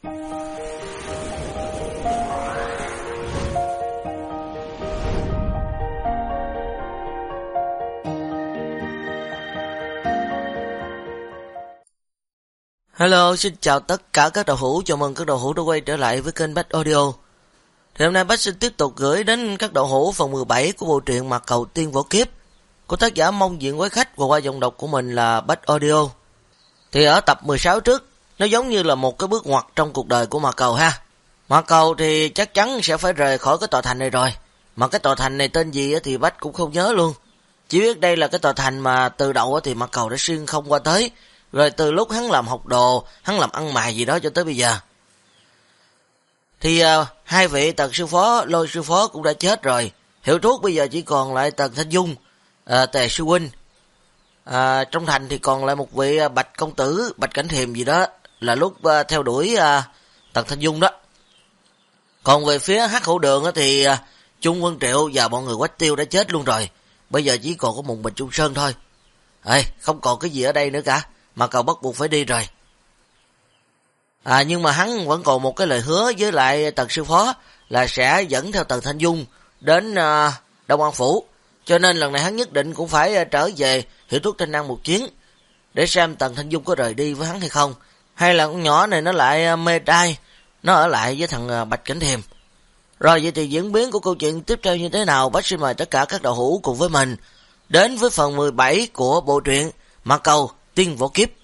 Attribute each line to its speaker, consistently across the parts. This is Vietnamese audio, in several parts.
Speaker 1: Hello, xin chào tất cả các đạo hữu, chào mừng các đạo hữu đã quay trở lại với kênh Bách Audio. Thì hôm nay Bách xin tiếp tục gửi đến các đạo hữu phần 17 của bộ truyện Mạc Cầu Tiên Võ Kiếp của tác giả Mông Diện Quái Khách và qua giọng đọc của mình là Bách Audio. Thì ở tập 16 trước, nó giống như là một cái bước ngoặt trong cuộc đời của Mạc Cầu ha. Mạc Cầu thì chắc chắn sẽ phải rời khỏi cái tòa thành này rồi. Mà cái tòa thành này tên gì thì Bách cũng không nhớ luôn. Chỉ biết đây là cái tòa thành mà từ đầu thì Mạc Cầu đã xuyên không qua tới. Rồi từ lúc hắn làm học đồ, hắn làm ăn mài gì đó cho tới bây giờ. Thì hai vị Tần sư phó, Lôi sư phó cũng đã chết rồi. Hiệu thuốc bây giờ chỉ còn lại Tần Thanh Dung, Tề sư huynh. Trong thành thì còn lại một vị Bạch công tử, Bạch Cảnh Thiềm gì đó, là lúc theo đuổi Tần Thanh Dung đó. Còn về phía Hắc Hữu Đường thì Trung Quân Triệu và bọn người Quách Tiêu đã chết luôn rồi. Bây giờ chỉ còn có một mình Trung Sơn thôi. Không còn cái gì ở đây nữa cả. Mà Cầu bắt buộc phải đi rồi. Nhưng mà hắn vẫn còn một cái lời hứa với lại Tần sư phó là sẽ dẫn theo Tần Thanh Dung đến Đông An Phủ. Cho nên lần này hắn nhất định cũng phải trở về Hiệu thuốc Thanh Năng một chuyến để xem Tần Thanh Dung có rời đi với hắn hay không. Hay là con nhỏ này nó lại mê trai, nó ở lại với thằng Bạch Cảnh Thiềm. Rồi vậy thì diễn biến của câu chuyện tiếp theo như thế nào? Bác xin mời tất cả các đạo hữu cùng với mình đến với phần 17 của bộ truyện Mạc Cầu Tiên Võ Kiếp.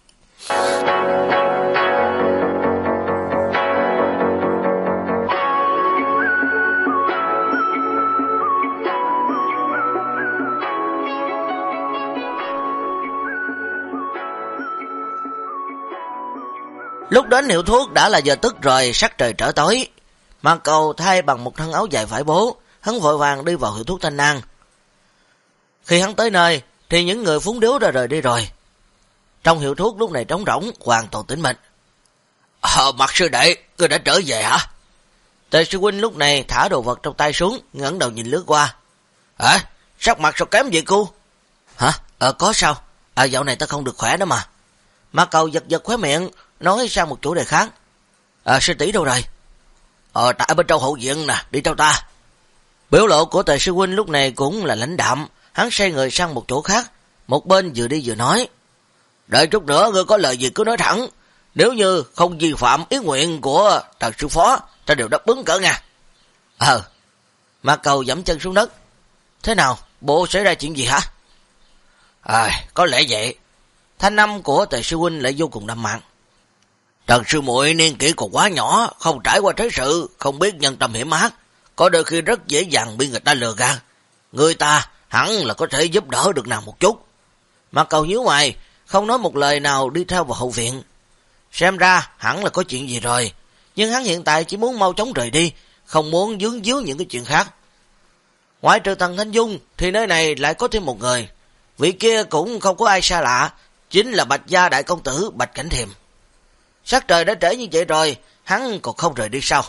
Speaker 1: Lúc đến hiệu thuốc đã là giờ tức rồi, sắc trời trở tối. Mạc Cầu thay bằng một thân áo dài vải bố, hắn vội vàng đi vào hiệu thuốc Thanh Năng. Khi hắn tới nơi thì những người phúng điếu đã rời đi rồi. Trong hiệu thuốc lúc này trống rỗng, hoàn toàn tĩnh mịch. Mạc sư đệ, ngươi đã trở về hả? Tề sư huynh lúc này thả đồ vật trong tay xuống, ngẩng đầu nhìn lướt qua. Sắc mặt sao kém vậy cô? Có sao? Dạo này ta không được khỏe đó mà. Mạc Cầu giật giật khóe miệng, nói sang một chủ đề khác. Sư tỷ đâu rồi? Tại bên trong hậu viện nè, đi theo ta. Biểu lộ của Tề sư huynh lúc này cũng là lãnh đạm, hắn xoay người sang một chỗ khác, một bên vừa đi vừa nói. Đợi chút nữa ngươi có lời gì cứ nói thẳng, nếu như không vi phạm ý nguyện của Tần sư phó, ta đều đáp ứng cỡ nha. Mạc Cầu giẫm chân xuống đất. Thế nào, bộ xảy ra chuyện gì hả? Có lẽ vậy. Thanh âm của Tề sư huynh lại vô cùng đậm mặn. Tần sư muội niên kỷ còn quá nhỏ, không trải qua thế sự, không biết nhân tâm hiểm ác, có đôi khi rất dễ dàng bị người ta lừa gạt. Người ta hẳn là có thể giúp đỡ được nàng một chút. Mạc Cầu nhíu mày, không nói một lời nào đi theo vào hậu viện. Xem ra hẳn là có chuyện gì rồi, nhưng hắn hiện tại chỉ muốn mau chóng rời đi, không muốn dướng díu những cái chuyện khác. Ngoại trừ Tần Thanh Dung thì nơi này lại có thêm một người. Vị kia cũng không có ai xa lạ, chính là Bạch gia đại công tử Bạch Cảnh Thiềm. Sắc trời đã trễ như vậy rồi, hắn còn không rời đi sao?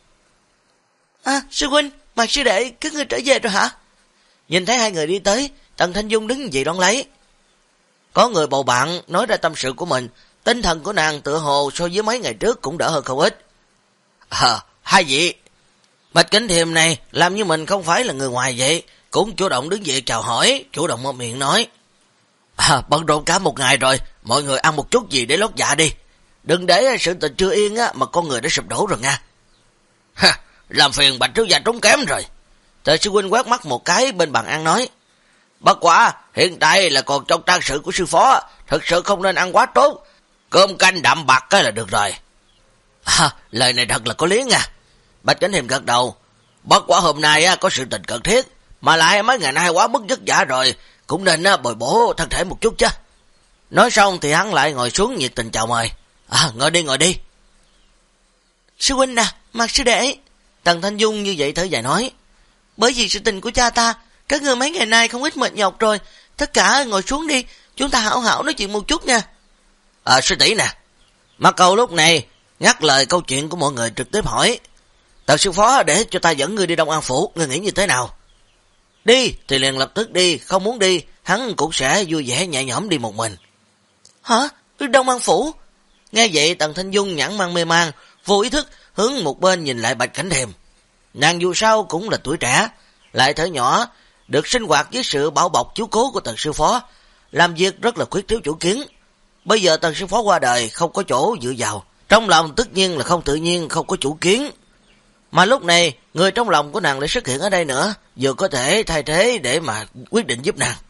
Speaker 1: Sư huynh, Mạc sư đệ, các ngươi trở về rồi hả? Nhìn thấy hai người đi tới, Tần Thanh Dung đứng dậy đón lấy. Có người bầu bạn nói ra tâm sự của mình, tinh thần của nàng tựa hồ so với mấy ngày trước cũng đỡ hơn không ít. Hai vị, Bạch Cảnh Thiềm này làm như mình không phải là người ngoài vậy, cũng chủ động đứng dậy chào hỏi, chủ động mở miệng nói. Bận rộn cả một ngày rồi, mọi người ăn một chút gì để lót dạ đi. Đừng để sự tình chưa yên mà con người đã sụp đổ rồi nha. Làm phiền Bạch thiếu gia trốn kém rồi. Tề sư huynh quét mắt một cái bên bàn ăn nói. Bất quả, hiện tại là còn trong trang sự của sư phó, thực sự không nên ăn quá tốt. Cơm canh đạm bạc cái là được rồi. Lời này thật là có lý nha. Bạch Cảnh Thiềm gật đầu. Bất quả hôm nay có sự tình cần thiết, mà lại mấy ngày nay quá mức vất vả rồi, cũng nên bồi bổ thân thể một chút chứ. Nói xong thì hắn lại ngồi xuống nhiệt tình chào mời. Ngồi đi. Sư huynh nè, Mạc sư đệ. Tần Thanh Dung như vậy thở dài nói. Bởi vì sự tình của cha ta, các ngươi mấy ngày nay không ít mệt nhọc rồi, tất cả ngồi xuống đi, chúng ta hảo hảo nói chuyện một chút nha. Sư tỷ nè. Mạc Cầu lúc này ngắt lời câu chuyện của mọi người trực tiếp hỏi. Tần sư phó để cho ta dẫn ngươi đi Đông An Phủ, ngươi nghĩ như thế nào? Đi thì liền lập tức đi, không muốn đi, hắn cũng sẽ vui vẻ nhẹ nhõm đi một mình. Hả? Đông An Phủ? Nghe vậy Tần Thanh Dung nhãn mang mê man, vô ý thức hướng một bên nhìn lại Bạch Cảnh Thềm. Nàng dù sao cũng là tuổi trẻ, lại thở nhỏ, được sinh hoạt với sự bảo bọc chiếu cố của Tần sư phó, làm việc rất là khuyết thiếu chủ kiến. Bây giờ Tần sư phó qua đời không có chỗ dựa vào, trong lòng tất nhiên là không tự nhiên, không có chủ kiến. Mà lúc này, người trong lòng của nàng lại xuất hiện ở đây nữa, vừa có thể thay thế để mà quyết định giúp nàng.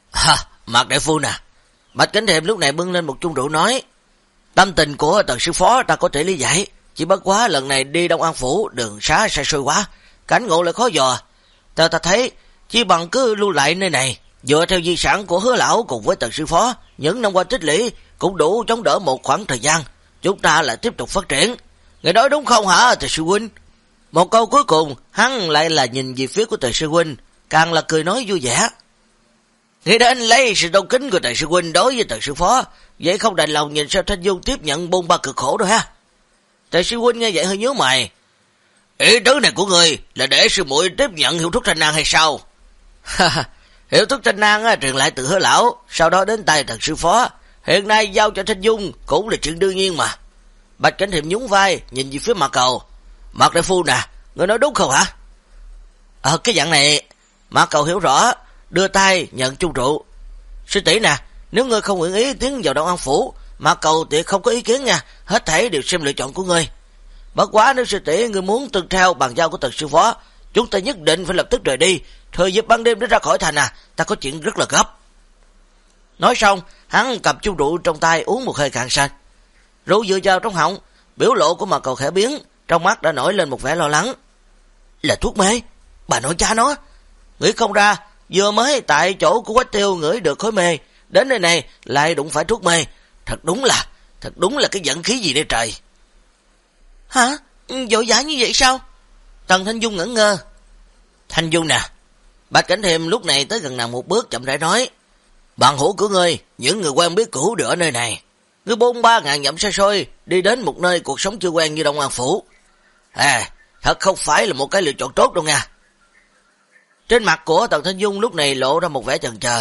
Speaker 1: Mạc đại phu nè. Bạch Cảnh Thềm lúc này bưng lên một chung rượu nói, tâm tình của Tần sư phó ta có thể lý giải, chỉ bất quá lần này đi Đông An Phủ đường xá xa xôi quá, cảnh ngộ lại khó dò. Ta thấy, chỉ bằng cứ lưu lại nơi này, dựa theo di sản của Hứa lão cùng với Tần sư phó, những năm qua tích lũy cũng đủ chống đỡ một khoảng thời gian, chúng ta lại tiếp tục phát triển. Người nói đúng không hả Tề sư huynh? Một câu cuối cùng, hắn lại là nhìn về phía của Tề sư huynh, càng là cười nói vui vẻ. Nghĩ đến lấy sự tôn kính của Tề sư huynh đối với Tề sư phó, vậy không đành lòng nhìn sao Thanh Dung tiếp nhận bôn ba cực khổ đâu ha. Tề sư huynh nghe vậy hơi nhớ mày. Ý tứ này của người là để sư muội tiếp nhận hiệu thuốc Thanh Nang hay sao? Hiệu thuốc Thanh Nang truyền lại từ Hứa lão, sau đó đến tay Tần sư phó, hiện nay giao cho Thanh Dung cũng là chuyện đương nhiên mà. Bạch Cảnh Thềm nhún vai nhìn về phía Mạc Cầu. Mạc đại phu nè, người nói đúng không hả? Cái dạng này. Mạc Cầu hiểu rõ, đưa tay nhận chung rượu. Sư tỷ nè, nếu ngươi không nguyện ý tiến vào Đông An Phủ, Mạc Cầu thì không có ý kiến nha, hết thảy đều xem lựa chọn của ngươi. Bất quá nếu sư tỷ ngươi muốn tuân theo bàn giao của Tần sư phó, chúng ta nhất định phải lập tức rời đi, thời dịp ban đêm để ra khỏi thành ta có chuyện rất là gấp. Nói xong, hắn cầm chung rượu trong tay uống một hơi cạn sạch. Rượu vừa vào trong họng, biểu lộ của Mạc Cầu khẽ biến, trong mắt đã nổi lên một vẻ lo lắng. Là thuốc mê? Bà nội cha nó. Nghĩ không ra, vừa mới tại chỗ của Quách Tiêu ngửi được khói mê, đến nơi này lại đụng phải thuốc mê. Thật đúng là cái vận khí gì đây trời. Hả? Vội vã như vậy sao? Tần Thanh Dung ngẩn ngơ. Thanh Dung nè. Bạch Cảnh Thềm lúc này tới gần nàng một bước chậm rãi nói. Bạn hữu của ngươi, những người quen biết cũ đều ở nơi này. Ngươi 43.000 dặm xa xôi, đi đến một nơi cuộc sống chưa quen như Đông An Phủ. Thật không phải là một cái lựa chọn tốt đâu nha. Trên mặt của Tần Thanh Dung lúc này lộ ra một vẻ chần chờ.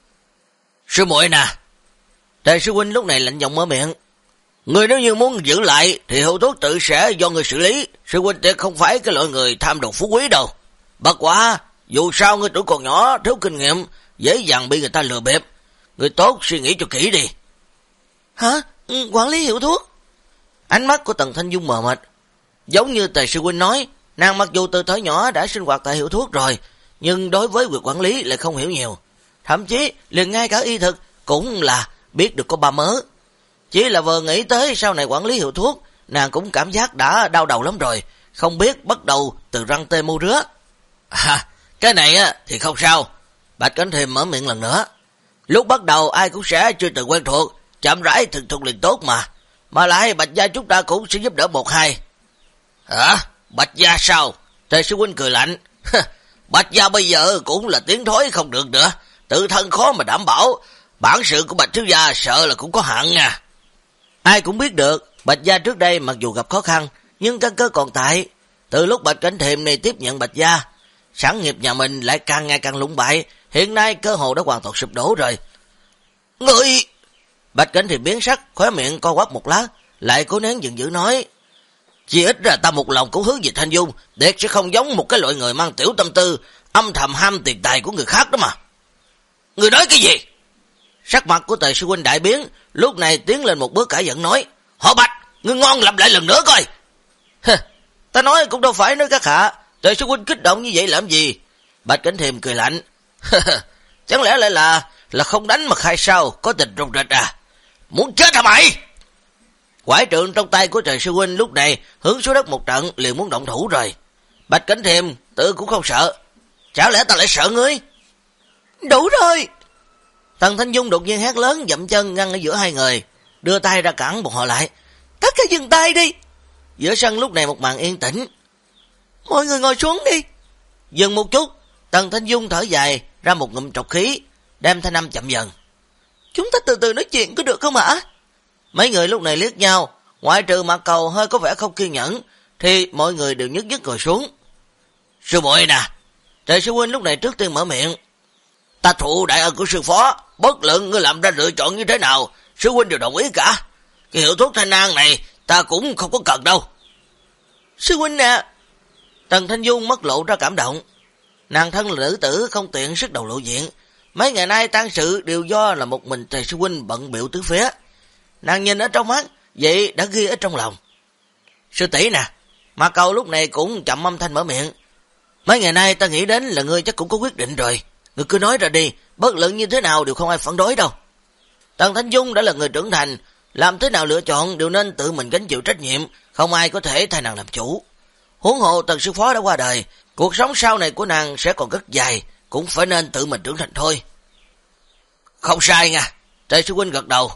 Speaker 1: Sư muội nè. Tề sư huynh lúc này lạnh giọng mở miệng. Người nếu như muốn giữ lại thì hữu thuốc tự sẽ do người xử lý. Sư huynh tuyệt không phải cái loại người tham đồ phú quý đâu. Bất quá, dù sao người tuổi còn nhỏ, thiếu kinh nghiệm, dễ dàng bị người ta lừa bịp. Người tốt suy nghĩ cho kỹ đi. Hả? Quản lý hiệu thuốc? Ánh mắt của Tần Thanh Dung mờ mịt. Giống như Tề sư huynh nói, nàng mặc dù từ thời nhỏ đã sinh hoạt tại hiệu thuốc rồi, nhưng đối với việc quản lý lại không hiểu nhiều. Thậm chí liền ngay cả y thực cũng là biết được có ba mớ. Chỉ là vừa nghĩ tới sau này quản lý hiệu thuốc, nàng cũng cảm giác đã đau đầu lắm rồi, không biết bắt đầu từ răng tê mu rứa. Cái này thì không sao. Bạch Cảnh Thềm mở miệng lần nữa. Lúc bắt đầu ai cũng sẽ chưa từng quen thuộc, chậm rãi thực thục liền tốt mà. Mà lại Bạch gia chúng ta cũng sẽ giúp đỡ một hai. Hả? Bạch gia sao? Tề sư huynh cười lạnh. Bạch gia bây giờ cũng là tiếng thối không được nữa, tự thân khó mà đảm bảo. Bản sự của Bạch thiếu gia sợ là cũng có hạn nha. Ai cũng biết được, Bạch gia trước đây mặc dù gặp khó khăn, nhưng căn cơ còn tại. Từ lúc Bạch Cảnh Thềm này tiếp nhận Bạch gia, sản nghiệp nhà mình lại càng ngày càng lũng bại, hiện nay cơ hồ đã hoàn toàn sụp đổ rồi. Ngươi! Bạch Cảnh Thềm biến sắc, khóe miệng co quắp một lát, lại cố nén giận dữ nói. Chỉ ít ra ta một lòng cũng hướng về Thanh Dung, để sẽ không giống một cái loại người mang tiểu tâm tư, âm thầm ham tiền tài của người khác đó mà. Người nói cái gì? Sắc mặt của Tề sư huynh đại biến, lúc này tiến lên một bước cãi giận nói. Họ Bạch, ngươi ngon lặp lại lần nữa coi. Ta nói cũng đâu phải nói các hạ, Tề sư huynh kích động như vậy làm gì? Bạch Cảnh Thềm cười lạnh. Chẳng lẽ lại là không đánh mà khai sao, có tình rùng rịch à? Muốn chết hả mày? Quải trượng trong tay của Tề sư huynh lúc này hướng xuống đất một trận, liền muốn động thủ rồi. Bạch Cảnh Thềm tự cũng không sợ. Chả lẽ ta lại sợ ngươi? Đủ rồi! Tần Thanh Dung đột nhiên hét lớn, dậm chân ngăn ở giữa hai người, đưa tay ra cản bọn họ lại. Tất cả dừng tay đi! Giữa sân lúc này một màn yên tĩnh. Mọi người ngồi xuống đi! Dừng một chút, Tần Thanh Dung thở dài ra một ngụm trọc khí, đem thanh âm chậm dần. Chúng ta từ từ nói chuyện có được không hả? Mấy người lúc này liếc nhau, ngoại trừ Mạc Cầu hơi có vẻ không kiên nhẫn, thì mọi người đều nhất nhất ngồi xuống. Sư muội nè! Tề sư huynh lúc này trước tiên mở miệng. Ta thụ đại ân của sư phó, bất luận ngươi làm ra lựa chọn như thế nào, sư huynh đều đồng ý cả. Cái hiệu thuốc Thanh An này ta cũng không có cần đâu.
Speaker 2: Sư huynh nè.
Speaker 1: Tần Thanh Dung mất lộ ra cảm động. Nàng thân là nữ tử không tiện sức đầu lộ diện. Mấy ngày nay tang sự đều do là một mình Tề sư huynh bận bịu tứ phía. Nàng nhìn ở trong mắt, vậy đã ghi ở trong lòng. Sư tỷ nè, mà Cầu lúc này cũng chậm âm thanh mở miệng. Mấy ngày nay ta nghĩ đến là ngươi chắc cũng có quyết định rồi. Ngươi cứ nói ra đi, bất luận như thế nào đều không ai phản đối đâu. Tần Thanh Dung đã là người trưởng thành, làm thế nào lựa chọn đều nên tự mình gánh chịu trách nhiệm, không ai có thể thay nàng làm chủ. Huống hồ Tần sư phó đã qua đời, cuộc sống sau này của nàng sẽ còn rất dài, cũng phải nên tự mình trưởng thành thôi. Không sai nha, Tề sư huynh gật đầu.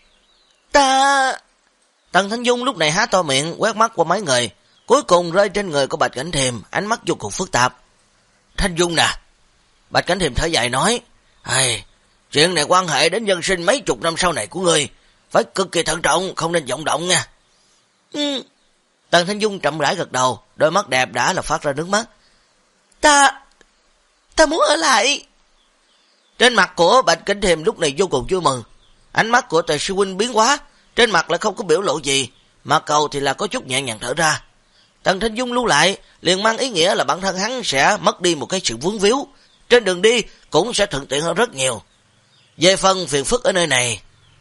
Speaker 1: Tần Thanh Dung lúc này há to miệng, quét mắt qua mấy người, cuối cùng rơi trên người của Bạch Cảnh Thiềm, ánh mắt vô cùng phức tạp. Thanh Dung nè, Bạch Cảnh Thiềm thở dài nói, chuyện này quan hệ đến nhân sinh mấy chục năm sau này của ngươi, phải cực kỳ thận trọng, không nên vọng động nha. Tần Thanh Dung chậm rãi gật đầu, đôi mắt đẹp đã là phát ra nước mắt.
Speaker 2: Ta muốn ở lại.
Speaker 1: Trên mặt của Bạch Cảnh Thiềm lúc này vô cùng vui mừng, ánh mắt của Tề sư huynh biến hóa, trên mặt lại không có biểu lộ gì, mà Cầu thì là có chút nhẹ nhàng thở ra. Tần Thanh Dung lưu lại, liền mang ý nghĩa là bản thân hắn sẽ mất đi một cái sự vướng víu, trên đường đi cũng sẽ thuận tiện hơn rất nhiều. Về phần phiền phức ở nơi này,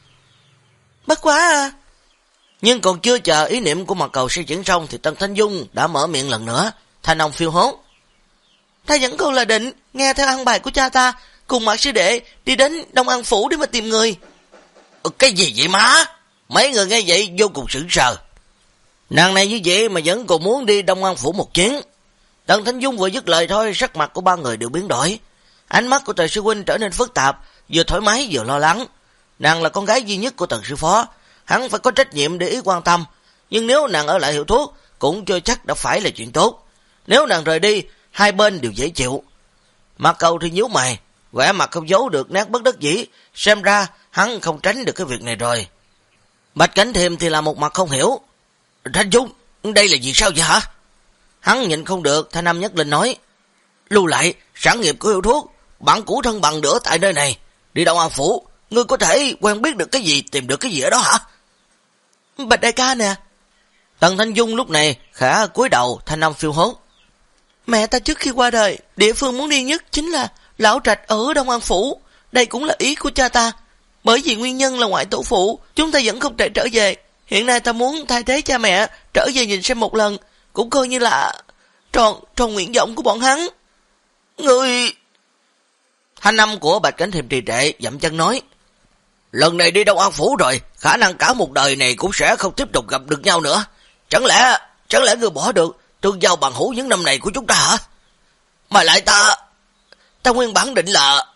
Speaker 2: bất quá à.
Speaker 1: Nhưng còn chưa chờ ý niệm của mặt Cầu suy chuyển xong thì Tần Thanh Dung đã mở miệng lần nữa, thanh âm phiêu hốt.
Speaker 2: Ta vẫn còn là định nghe theo ăn bài của cha ta, cùng Mạc sư đệ đi đến Đông An Phủ để mà tìm người.
Speaker 1: Cái gì vậy má? Mấy người nghe vậy vô cùng sửng sờ. Nàng này như vậy mà vẫn còn muốn đi Đông An Phủ một chuyến. Tần Thanh Dung vừa dứt lời thôi, sắc mặt của ba người đều biến đổi. Ánh mắt của Tề sư huynh trở nên phức tạp, vừa thoải mái vừa lo lắng. Nàng là con gái duy nhất của Tần sư phó, hắn phải có trách nhiệm để ý quan tâm. Nhưng nếu nàng ở lại hiệu thuốc, cũng chưa chắc đã phải là chuyện tốt. Nếu nàng rời đi, hai bên đều dễ chịu. Mạc Cầu thì nhíu mày, vẻ mặt không giấu được nét bất đắc dĩ, xem ra hắn không tránh được cái việc này rồi. Bạch Cảnh Thiềm thì là một mặt không hiểu. Thanh Dung, đây là gì sao vậy hả? Hắn nhìn không được, thanh âm nhất lên nói. Lưu lại, sản nghiệp của hiệu thuốc, bạn cũ thân bằng nữa tại nơi này. Đi Đông An Phủ, ngươi có thể quen biết được cái gì, tìm được cái gì ở đó hả?
Speaker 2: Bạch đại ca nè.
Speaker 1: Tần Thanh Dung lúc này khẽ cúi đầu, thanh âm phiêu hốt.
Speaker 2: Mẹ ta trước khi qua đời, địa phương muốn đi nhất chính là lão trạch ở Đông An Phủ. Đây cũng là ý của cha ta. Bởi vì nguyên nhân là ngoại tổ phụ, chúng ta vẫn không thể trở về. Hiện nay ta muốn thay thế cha mẹ, trở về nhìn xem một lần, cũng coi như là tròn nguyện vọng của bọn hắn.
Speaker 1: Người... Thanh âm của Bạch Cảnh Thiềm trì trệ, dậm chân nói. Lần này đi Đông An Phủ rồi, khả năng cả một đời này cũng sẽ không tiếp tục gặp được nhau nữa. Chẳng lẽ người bỏ được tương giao bằng hữu những năm này của chúng ta hả? Mà lại ta nguyên bản định là...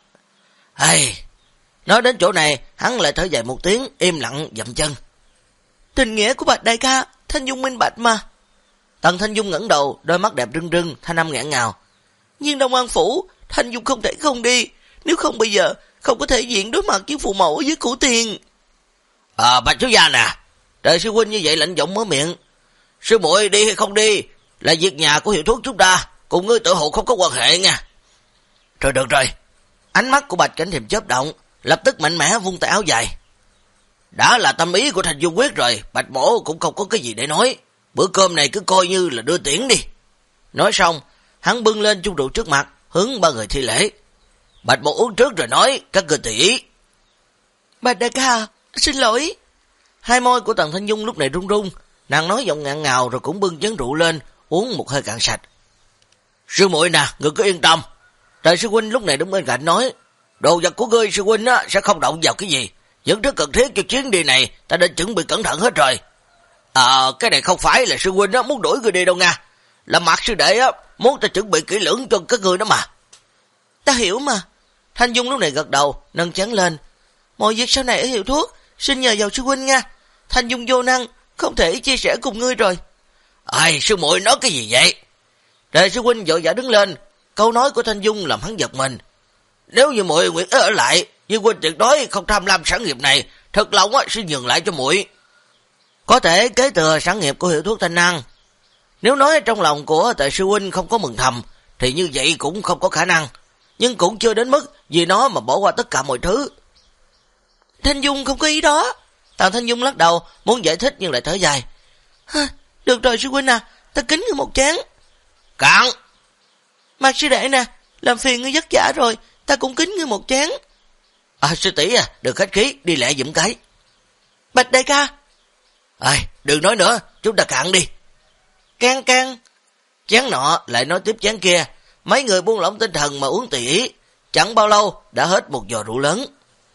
Speaker 1: Nói đến chỗ này, hắn lại thở dài một tiếng, im lặng dậm chân.
Speaker 2: Tình nghĩa của Bạch đại ca, Thanh Dung minh bạch mà.
Speaker 1: Tần Thanh Dung ngẩng đầu, đôi mắt đẹp rưng rưng, thanh âm nghẹn ngào.
Speaker 2: Nhưng Đông An Phủ, Thanh Dung không thể không đi, nếu không bây giờ không có thể diện đối mặt với phụ mẫu với củ tiền.
Speaker 1: Bạch thiếu gia nè, trời sư huynh như vậy lạnh giọng mở miệng. Sư muội đi hay không đi là việc nhà của hiệu thuốc chúng ta, cùng ngươi tự hộ không có quan hệ nha. Rồi được rồi. Ánh mắt của Bạch Cảnh Thiềm chớp động, lập tức mạnh mẽ vung tay áo dài. Đã là tâm ý của Thanh Dung quyết rồi, Bạch mỗ cũng không có cái gì để nói. Bữa cơm này cứ coi như là đưa tiễn đi. Nói xong, hắn bưng lên chung rượu trước mặt, hướng ba người thi lễ. Bạch mỗ uống trước rồi nói, các người tùy ý.
Speaker 2: Bạch đại ca, xin lỗi.
Speaker 1: Hai môi của Tần Thanh Dung lúc này run run, nàng nói giọng ngạn ngào rồi cũng bưng chén rượu lên, uống một hơi cạn sạch. Sư muội nè, ngươi cứ yên tâm. Trời sư huynh lúc này đứng bên cạnh nói, đồ vật của ngươi sư huynh á sẽ không động vào cái gì. Những thứ cần thiết cho chuyến đi này ta đã chuẩn bị cẩn thận hết rồi. Cái này không phải là sư huynh á muốn đuổi người đi đâu nha. Là Mạc sư đệ á muốn ta chuẩn bị kỹ lưỡng cho các người đó mà.
Speaker 2: Ta hiểu mà. Thanh Dung lúc này gật đầu, nâng chén lên. Mọi việc sau này ở hiệu thuốc, xin nhờ vào sư huynh nha. Thanh Dung vô năng, không thể chia sẻ cùng ngươi rồi.
Speaker 1: Sư muội nói cái gì vậy? Trời sư huynh vội vã đứng lên, câu nói của Thanh Dung làm hắn giật mình. Nếu như muội nguyện ở lại, nhưng huynh tuyệt đối không tham lam sản nghiệp này, thật lòng á sẽ nhường lại cho muội. Có thể kế thừa sản nghiệp của hiệu thuốc Thanh An. Nếu nói trong lòng của Tề sư huynh không có mừng thầm, thì như vậy cũng không có khả năng, nhưng cũng chưa đến mức vì nó mà bỏ qua tất cả mọi thứ.
Speaker 2: Thanh Dung không có ý đó.
Speaker 1: Tần Thanh Dung lắc đầu, muốn giải thích nhưng lại thở dài.
Speaker 2: Được rồi sư huynh à, ta kính ngươi một chén.
Speaker 1: Cạn!
Speaker 2: Mạc sư đệ nè, làm phiền ngươi vất vả rồi, ta cũng kính ngươi một chén.
Speaker 1: Sư tỷ à, đừng khách khí, đi lẹ giùm cái.
Speaker 2: Bạch đại ca.
Speaker 1: Đừng nói nữa, chúng ta cạn đi.
Speaker 2: Can can.
Speaker 1: Chén nọ lại nói tiếp chén kia, mấy người buông lỏng tinh thần mà uống tùy ý. Chẳng bao lâu đã hết một giò rượu lớn.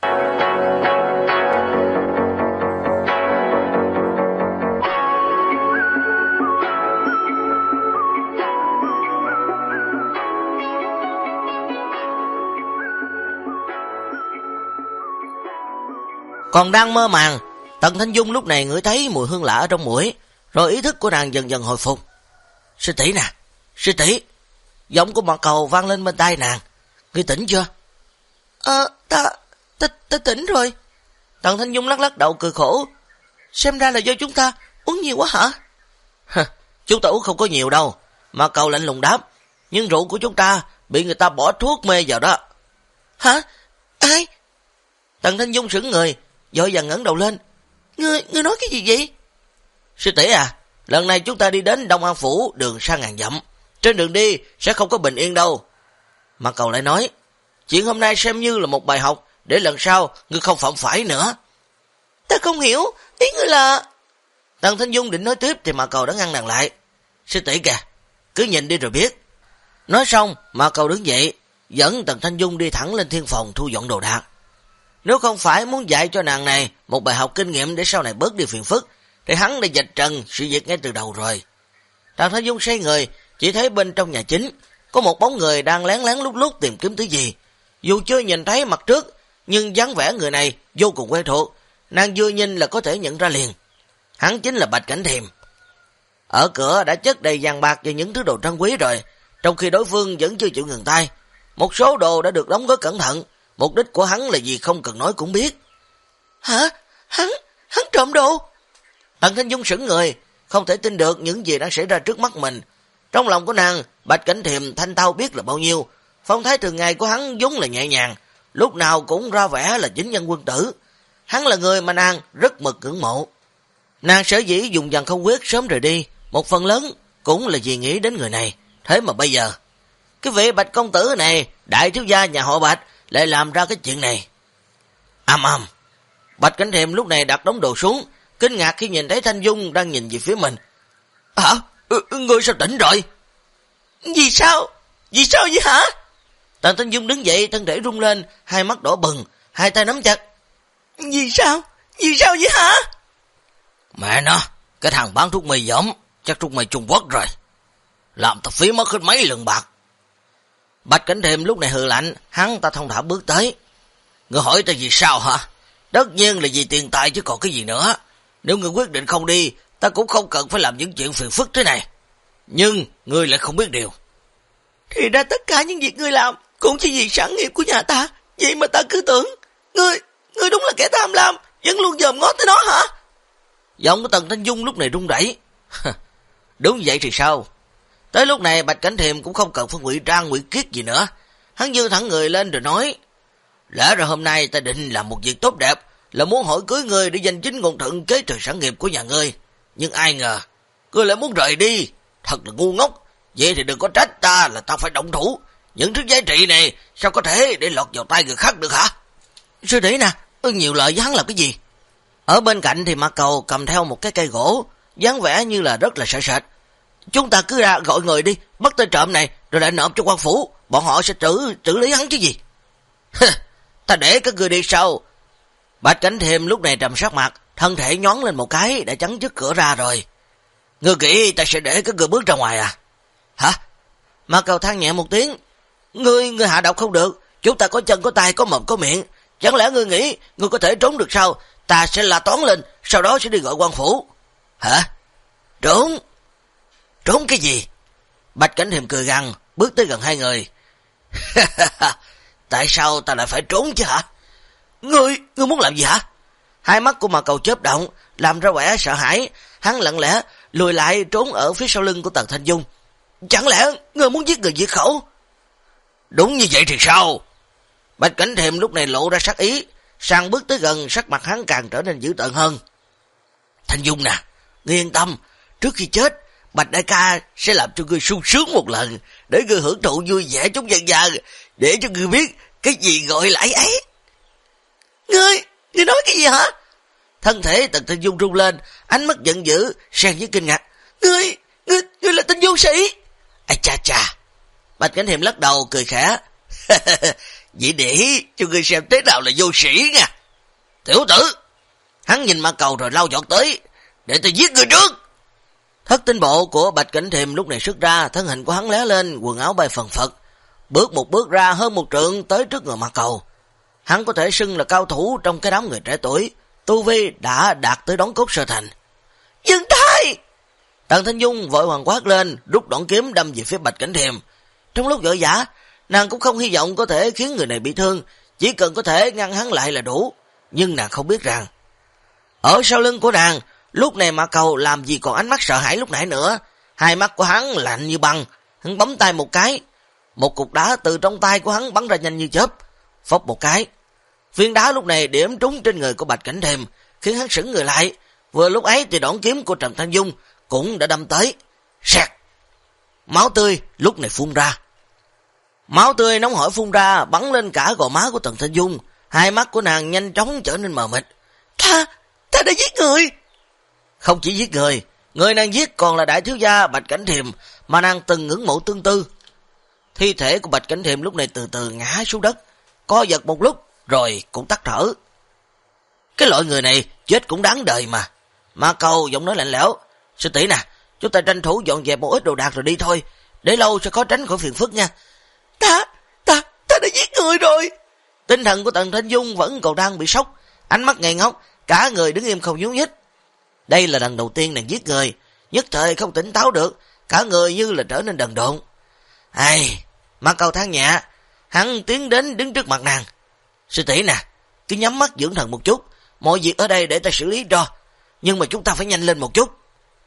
Speaker 1: Còn đang mơ màng, Tần Thanh Dung lúc này ngửi thấy mùi hương lạ ở trong mũi, rồi ý thức của nàng dần dần hồi phục. Sư tỷ nè, sư tỷ. Giọng của Mạc Cầu vang lên bên tai nàng. Ngươi tỉnh chưa?
Speaker 2: Ta tỉnh rồi.
Speaker 1: Tần Thanh Dung lắc lắc đầu cười khổ.
Speaker 2: Xem ra là do chúng ta uống nhiều quá hả?
Speaker 1: Chúng ta uống không có nhiều đâu. Mạc Cầu lạnh lùng đáp. Nhưng rượu của chúng ta bị người ta bỏ thuốc mê vào đó.
Speaker 2: Hả? Ai?
Speaker 1: Tần Thanh Dung sững người, vội vàng ngẩng đầu lên.
Speaker 2: Ngươi nói cái gì vậy?
Speaker 1: Sư tỷ à, lần này chúng ta đi đến Đông An Phủ, đường xa ngàn dặm. Trên đường đi sẽ không có bình yên đâu. Mạc Cầu lại nói, chuyện hôm nay xem như là một bài học, để lần sau ngươi không phạm phải nữa.
Speaker 2: Ta không hiểu, ý ngươi là...
Speaker 1: Tần Thanh Dung định nói tiếp thì Mạc Cầu đã ngăn nàng lại. Sư tỷ kìa, cứ nhìn đi rồi biết. Nói xong, Mạc Cầu đứng dậy, dẫn Tần Thanh Dung đi thẳng lên thiên phòng thu dọn đồ đạc. Nếu không phải muốn dạy cho nàng này một bài học kinh nghiệm để sau này bớt đi phiền phức, thì hắn đã vạch trần sự việc ngay từ đầu rồi. Tần Thanh Dung xoay người, chỉ thấy bên trong nhà chính có một bóng người đang lén lén lút lút tìm kiếm thứ gì. Dù chưa nhìn thấy mặt trước, nhưng dáng vẻ người này vô cùng quen thuộc, nàng vừa nhìn là có thể nhận ra liền. Hắn chính là Bạch Cảnh Thiềm. Ở cửa đã chất đầy vàng bạc và những thứ đồ trân quý rồi, trong khi đối phương vẫn chưa chịu ngừng tay. Một số đồ đã được đóng gói cẩn thận, mục đích của hắn là gì không cần nói cũng biết.
Speaker 2: Hả? Hắn trộm đồ?
Speaker 1: Tần Thanh Dung sững người, không thể tin được những gì đang xảy ra trước mắt mình. Trong lòng của nàng, Bạch Cảnh Thiềm thanh tao biết là bao nhiêu. Phong thái thường ngày của hắn vốn là nhẹ nhàng, lúc nào cũng ra vẻ là chính nhân quân tử. Hắn là người mà nàng rất mực ngưỡng mộ. Nàng sở dĩ dùng dằn không quyết sớm rời đi, một phần lớn cũng là vì nghĩ đến người này. Thế mà bây giờ, cái vị Bạch công tử này, đại thiếu gia nhà họ Bạch, lại làm ra cái chuyện này. Ầm. Bạch Cảnh Thiềm lúc này đặt đống đồ xuống, kinh ngạc khi nhìn thấy Thanh Dung đang nhìn về phía mình. Hả? Ngươi sao tỉnh rồi?
Speaker 2: Vì sao vậy hả?
Speaker 1: Tần Thanh Dung đứng dậy, thân thể rung lên, hai mắt đỏ bừng, hai tay nắm chặt.
Speaker 2: Vì sao vậy hả?
Speaker 1: Mẹ nó, cái thằng bán thuốc mì giống, chắc thuốc mì Trung Quốc rồi. Làm ta phí mất hết mấy lần bạc. Bạch Cảnh Thiềm lúc này hừ lạnh, hắn ta thông thả bước tới. Ngươi hỏi ta vì sao hả? Tất nhiên là vì tiền tài chứ còn cái gì nữa. Nếu ngươi quyết định không đi, ta cũng không cần phải làm những chuyện phiền phức thế này. Nhưng ngươi lại không biết điều.
Speaker 2: Thì ra tất cả những việc ngươi làm cũng chỉ vì sản nghiệp của nhà ta. Vậy mà ta cứ tưởng Ngươi đúng là kẻ tham lam, vẫn luôn dòm ngó tới nó hả?
Speaker 1: Giọng của Tần Thanh Dung lúc này run rẩy. Đúng vậy thì sao? Tới lúc này Bạch Cảnh Thiềm cũng không cần phải ngụy trang ngụy kiết gì nữa. Hắn giơ thẳng người lên rồi nói, lẽ ra hôm nay ta định làm một việc tốt đẹp, là muốn hỏi cưới ngươi để giành chính ngôn thuận kế thừa sản nghiệp của nhà ngươi. Nhưng ai ngờ, ngươi lại muốn rời đi. Thật là ngu ngốc. Vậy thì đừng có trách ta là ta phải động thủ. Những thứ giá trị này sao có thể để lọt vào tay người khác được hả? Sư tỷ nè, nhiều lời với hắn làm cái gì? Ở bên cạnh thì Mạc Cầu cầm theo một cái cây gỗ, dáng vẻ như là rất là sợ sệt. Chúng ta cứ ra gọi người đi, bắt tên trộm này, rồi lại nộp cho quan phủ, bọn họ sẽ xử lý hắn chứ gì. Ta để các người đi sau. Bạch Cảnh Thiềm lúc này trầm sắc mặt, thân thể nhón lên một cái đã chắn trước cửa ra rồi. Ngươi nghĩ ta sẽ để các người bước ra ngoài à? Hả? Mạc Cầu than nhẹ một tiếng. Ngươi hạ độc không được, chúng ta có chân có tay có mồm có miệng, chẳng lẽ ngươi nghĩ ngươi có thể trốn được sao? Ta sẽ la toán lên, sau đó sẽ đi gọi quan phủ. Hả? Trốn cái gì? Bạch Cảnh Thiềm cười gằn, bước tới gần hai người. Tại sao ta lại phải trốn chứ hả? Ngươi muốn làm gì hả? Hai mắt của Mạc Cầu chớp động, làm ra vẻ sợ hãi, hắn lặng lẽ lùi lại trốn ở phía sau lưng của Tần Thanh Dung. Chẳng lẽ ngươi muốn giết người diệt khẩu? Đúng như vậy thì sao? Bạch Cảnh Thiềm lúc này lộ ra sắc ý, Sang bước tới gần, sắc mặt hắn càng trở nên dữ tợn hơn. Thanh Dung nè, ngươi yên tâm, trước khi chết, Bạch đại ca sẽ làm cho ngươi sung sướng một lần, để ngươi hưởng thụ vui vẻ trong dần dần, để cho ngươi biết cái gì gọi là ấy. Ngươi nói cái gì hả? Thân thể Tần Thanh Dung rung lên, ánh mắt giận dữ, xen với kinh ngạc. Ngươi là tên vô sĩ. Ai cha. Bạch Cảnh Hiềm lắc đầu cười khẽ. Vậy để cho ngươi xem thế nào là vô sĩ nha. Tiểu tử. Hắn nhìn Ma Cầu rồi lau giọt tới, để tôi giết ngươi trước. Thất tinh bộ của Bạch Cảnh Hiềm lúc này xuất ra, thân hình của hắn lóe lên, quần áo bay phần phật, bước một bước ra hơn một trượng tới trước người Ma Cầu. Hắn có thể xưng là cao thủ trong cái đám người trẻ tuổi, tu vi đã đạt tới đón cốt sơ thành. Dừng tay! Tần Thanh Dung vội hoàng quát lên, rút đoạn kiếm đâm về phía Bạch Cảnh Hiềm. Trong lúc vội vã, nàng cũng không hy vọng có thể khiến người này bị thương, chỉ cần có thể ngăn hắn lại là đủ. Nhưng nàng không biết rằng, ở sau lưng của nàng, lúc này Ma Cầu làm gì còn ánh mắt sợ hãi lúc nãy nữa. Hai mắt của hắn lạnh như băng, hắn bấm tay một cái. Một cục đá từ trong tay của hắn bắn ra nhanh như chớp, phốc một cái. Viên đá lúc này điểm trúng trên người của Bạch Cảnh Hiềm, khiến hắn sững người lại. Vừa lúc ấy thì đoạn kiếm của Trần Thanh Dung cũng đã đâm tới. Sẹt! Máu tươi lúc này phun ra. Máu tươi nóng hổi phun ra, bắn lên cả gò má của Tần Thanh Dung. Hai mắt của nàng nhanh chóng trở nên mờ mịt. Ta đã giết người. Không chỉ giết người nàng giết còn là đại thiếu gia Bạch Cảnh Hiềm mà nàng từng ngưỡng mộ tương tư. Thi thể của Bạch Cảnh Hiềm lúc này từ từ ngã xuống đất, co giật một lúc rồi cũng tắt thở. Cái loại người này chết cũng đáng đời mà. Ma Cầu giọng nói lạnh lẽo. Sư tỷ nè, chúng ta tranh thủ dọn dẹp một ít đồ đạc rồi đi thôi, để lâu sẽ khó tránh khỏi phiền phức nha. Ta đã giết người rồi. Tinh thần của Tần Thanh Dung vẫn còn đang bị sốc, ánh mắt ngây ngốc, cả người đứng im không nhúc nhích. Đây là lần đầu tiên nàng giết người, nhất thời không tỉnh táo được, cả người như là trở nên đần độn. Ma Cầu than nhẹ, hắn tiến đến đứng trước mặt nàng. Sư tỷ nè, cứ nhắm mắt dưỡng thần một chút, mọi việc ở đây để ta xử lý cho, nhưng mà chúng ta phải nhanh lên một chút.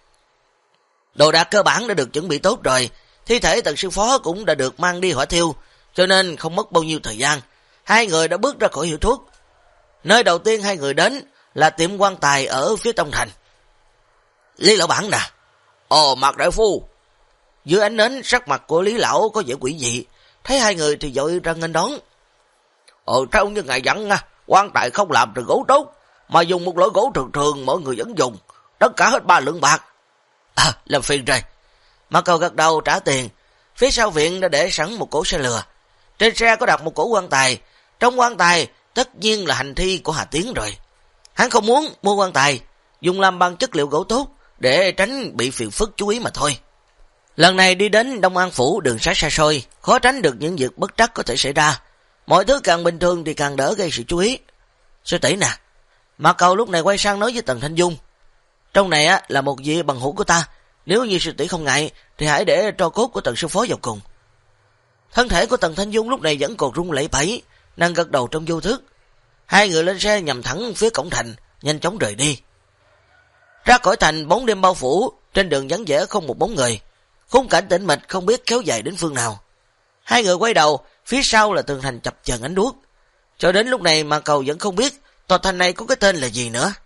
Speaker 1: Đồ đạc cơ bản đã được chuẩn bị tốt rồi, thi thể Tần sư phó cũng đã được mang đi hỏa thiêu, cho nên không mất bao nhiêu thời gian. Hai người đã bước ra khỏi hiệu thuốc. Nơi đầu tiên hai người đến là tiệm quan tài ở phía trong thành. Lý lão bản nè. Mạc đại phu. Dưới ánh nến, sắc mặt của Lý lão có vẻ quỷ dị, thấy hai người thì vội ra nghênh đón. Theo như ngài dặn nha, quan tài không làm từ gỗ tốt, mà dùng một loại gỗ thường mọi người vẫn dùng, tất cả hết 3 lượng bạc. Làm phiền rồi. Ma Cầu gật đầu trả tiền. Phía sau viện đã để sẵn một cỗ xe lừa, trên xe có đặt một cỗ quan tài. Trong quan tài tất nhiên là hành thi của Hà Tiến rồi. Hắn không muốn mua quan tài, dùng làm bằng chất liệu gỗ tốt để tránh bị phiền phức chú ý mà thôi. Lần này đi đến Đông An Phủ, đường xá xa xôi, khó tránh được những việc bất trắc có thể xảy ra. Mọi thứ càng bình thường thì càng đỡ gây sự chú ý. Sư tỷ nè. Ma Cầu lúc này quay sang nói với Tần Thanh Dung. Trong này là một vị bằng hữu của ta, nếu như sư tỷ không ngại thì hãy để tro cốt của Tần sư phó vào cùng. Thân thể của Tần Thanh Dung lúc này vẫn còn rung lẩy bẩy, nàng gật đầu trong vô thức. Hai người lên xe nhằm thẳng phía cổng thành, nhanh chóng rời đi. Ra khỏi thành, bóng đêm bao phủ, trên đường vắng vẻ không một bóng người, khung cảnh tĩnh mịch không biết kéo dài đến phương nào. Hai người quay đầu, phía sau là tường thành chập chờn ánh đuốc. Cho đến lúc này Ma Cầu vẫn không biết tòa thành này có cái tên là gì nữa.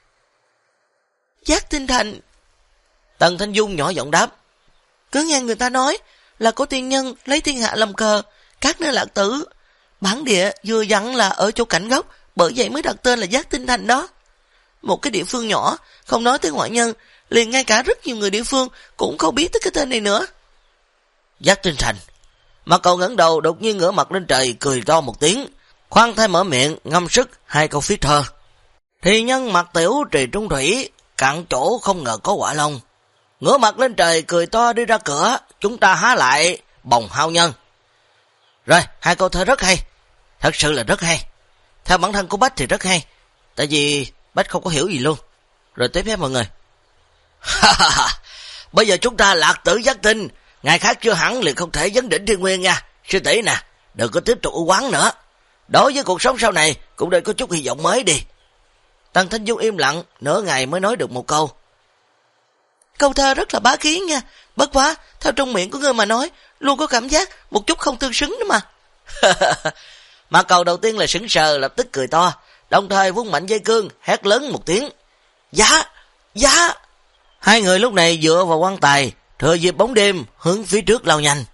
Speaker 1: Giác Tinh Thành. Tần Thanh Dung nhỏ giọng đáp. Cứ nghe người ta nói là có tiên nhân lấy thiên hạ làm cờ, các nơi lạc tử. Bản địa vừa dặn là ở chỗ cảnh gốc, bởi vậy mới đặt tên là Giác Tinh Thành đó. Một cái địa phương nhỏ, không nói tới ngoại nhân, liền ngay cả rất nhiều người địa phương cũng không biết tới cái tên này nữa. Giác Tinh Thành. Ma Cầu ngẩng đầu đột nhiên ngửa mặt lên trời cười to một tiếng, khoan thai mở miệng ngâm sức 2 câu phí thơ. Thì nhân mặt tiểu trì trung thủy, cạn chỗ không ngờ có quả long. Ngửa mặt lên trời cười to đi ra cửa, chúng ta há lại bồng hao nhân. Rồi, 2 câu thơ rất hay, thật sự là rất hay. Theo bản thân của Bách thì rất hay, tại vì Bách không có hiểu gì luôn. Rồi tiếp phép mọi người. Bây giờ chúng ta lạc tử giác tinh, ngày khác chưa hẳn liền không thể vấn đỉnh thiên nguyên nha. Sư tỷ nè, đừng có tiếp tục u oán nữa. Đối với cuộc sống sau này cũng nên có chút hy vọng mới đi. Tần Thanh Dung im lặng, nửa ngày mới nói được một câu. Câu thơ rất là bá khí nha, bất quá, theo trong miệng của ngươi mà nói, luôn có cảm giác một chút không tương xứng nữa mà. Ma Cầu đầu tiên là sững sờ, lập tức cười to, đồng thời vung mạnh dây cương, hét lớn một tiếng. Giá! Giá! Hai người lúc này dựa vào quan tài, thừa dịp bóng đêm hướng phía trước lao nhanh.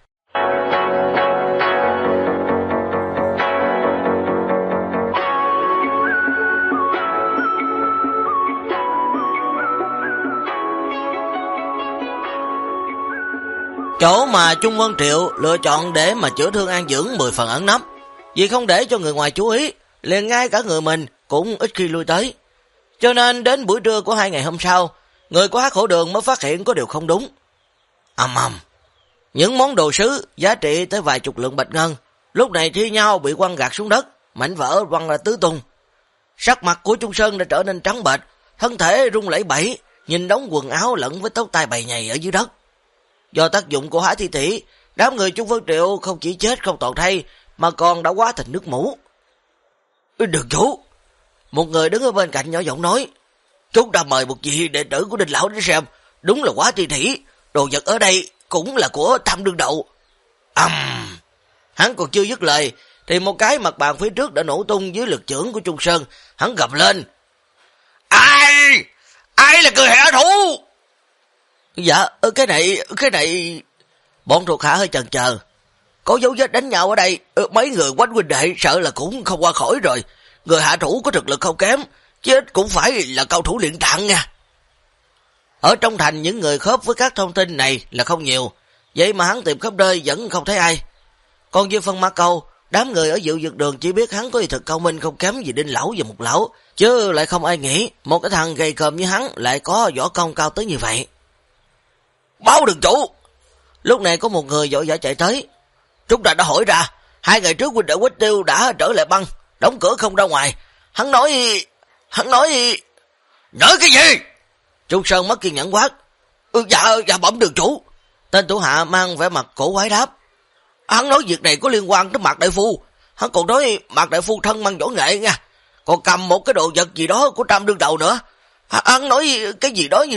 Speaker 1: Chỗ mà Trung Vân Triệu lựa chọn để mà chữa thương an dưỡng 10 phần ẩn nấp, vì không để cho người ngoài chú ý, liền ngay cả người mình cũng ít khi lui tới. Cho nên đến buổi trưa của 2 ngày hôm sau, người của Hắc Hổ Đường mới phát hiện có điều không đúng. Ầm ầm, những món đồ sứ giá trị tới vài chục lượng bạch ngân, lúc này thi nhau bị quăng gạt xuống đất, mảnh vỡ văng ra tứ tung. Sắc mặt của Trung Sơn đã trở nên trắng bệch, thân thể rung lẩy bẩy, nhìn đống quần áo lẫn với tóc tai bày nhầy ở dưới đất. Do tác dụng của hỏa thi tỷ, đám người Trung Vân Triệu không chỉ chết không toàn thay, mà còn đã hóa thành nước mũ. Được chủ, một người đứng ở bên cạnh nhỏ giọng nói, chúng ta mời một vị đệ tử của Đinh lão đến xem, đúng là hỏa thi tỷ, đồ vật ở đây cũng là của Tam Đương Đậu. Hắn còn chưa dứt lời, thì một cái mặt bàn phía trước đã nổ tung dưới lực chưởng của Trung Sơn, hắn gầm lên. Ai là người hạ thủ? Dạ, cái này... Bọn thuộc hạ hơi chần chờ. Có dấu vết đánh nhau ở đây, mấy người quánh huynh đệ sợ là cũng không qua khỏi rồi. Người hạ thủ có thực lực không kém, chết cũng phải là cao thủ luyện tạng nha. Ở trong thành những người khớp với các thông tin này là không nhiều, vậy mà hắn tìm khắp nơi vẫn không thấy ai. Còn về phần Ma Câu, đám người ở Diệu Dược Đường chỉ biết hắn có y thực cao minh không kém gì Đinh lão và Mục lão, chứ lại không ai nghĩ một cái thằng gầy còm như hắn lại có võ công cao tới như vậy. Báo đường chủ! Lúc này có một người vội vã chạy tới. Chúng ta đã hỏi ra, 2 ngày trước huynh đệ Quách Tiêu đã trở lại băng, đóng cửa không ra ngoài. Hắn nói... Nói cái gì? Trung Sơn mất kiên nhẫn quát. Dạ bẩm đường chủ. Tên thủ hạ mang vẻ mặt cổ quái đáp. Hắn nói việc này có liên quan tới Mạc đại phu. Hắn còn nói Mạc đại phu thân mang võ nghệ nha. Còn cầm một cái đồ vật gì đó của Tam Đương Đầu nữa. Hắn nói cái gì đó như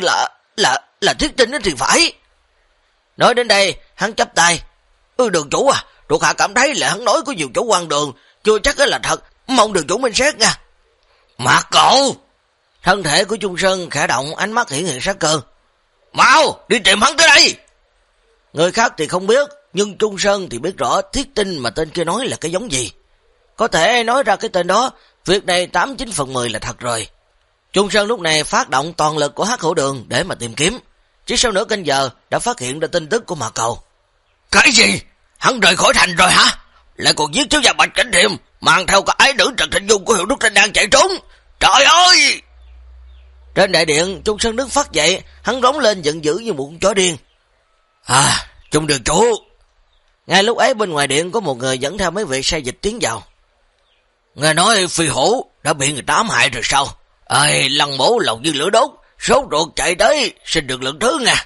Speaker 1: là thuyết tinh thì phải. Nói đến đây, hắn chắp tay. Đường chủ à, thuộc hạ cảm thấy là hắn nói có nhiều chỗ quan đường, chưa chắc là thật, mong đường chủ minh xét nha. Mạc cậu! Thân thể của Trung Sơn khẽ động, ánh mắt hiển hiện sát cơ. Mau, đi tìm hắn tới đây! Người khác thì không biết, nhưng Trung Sơn thì biết rõ thiết tinh mà tên kia nói là cái giống gì. Có thể nói ra cái tên đó, việc này 89 phần 10 là thật rồi. Trung Sơn lúc này phát động toàn lực của Hắc Hổ Đường để mà tìm kiếm. Chỉ sau nửa canh giờ đã phát hiện ra tin tức của Mạc Cầu. Cái gì? Hắn rời khỏi thành rồi hả? Lại còn giết thiếu gia Bạch Cảnh Thiềm, mang theo cả ái nữ Trần Thịnh Dung của Hiệu Đức Thanh đang chạy trốn. Trời ơi! Trên đại điện, Trung Sơn đứng phát dậy, hắn rống lên giận dữ như một con chó điên. Trung đường chủ! Ngay lúc ấy bên ngoài điện có một người dẫn theo mấy vị sai dịch tiến vào. Nghe nói Phi Hổ đã bị người ta ám hại rồi sao? Lăng Mổ lòng như lửa đốt, sốt ruột chạy tới, xin được lượng thứ nha.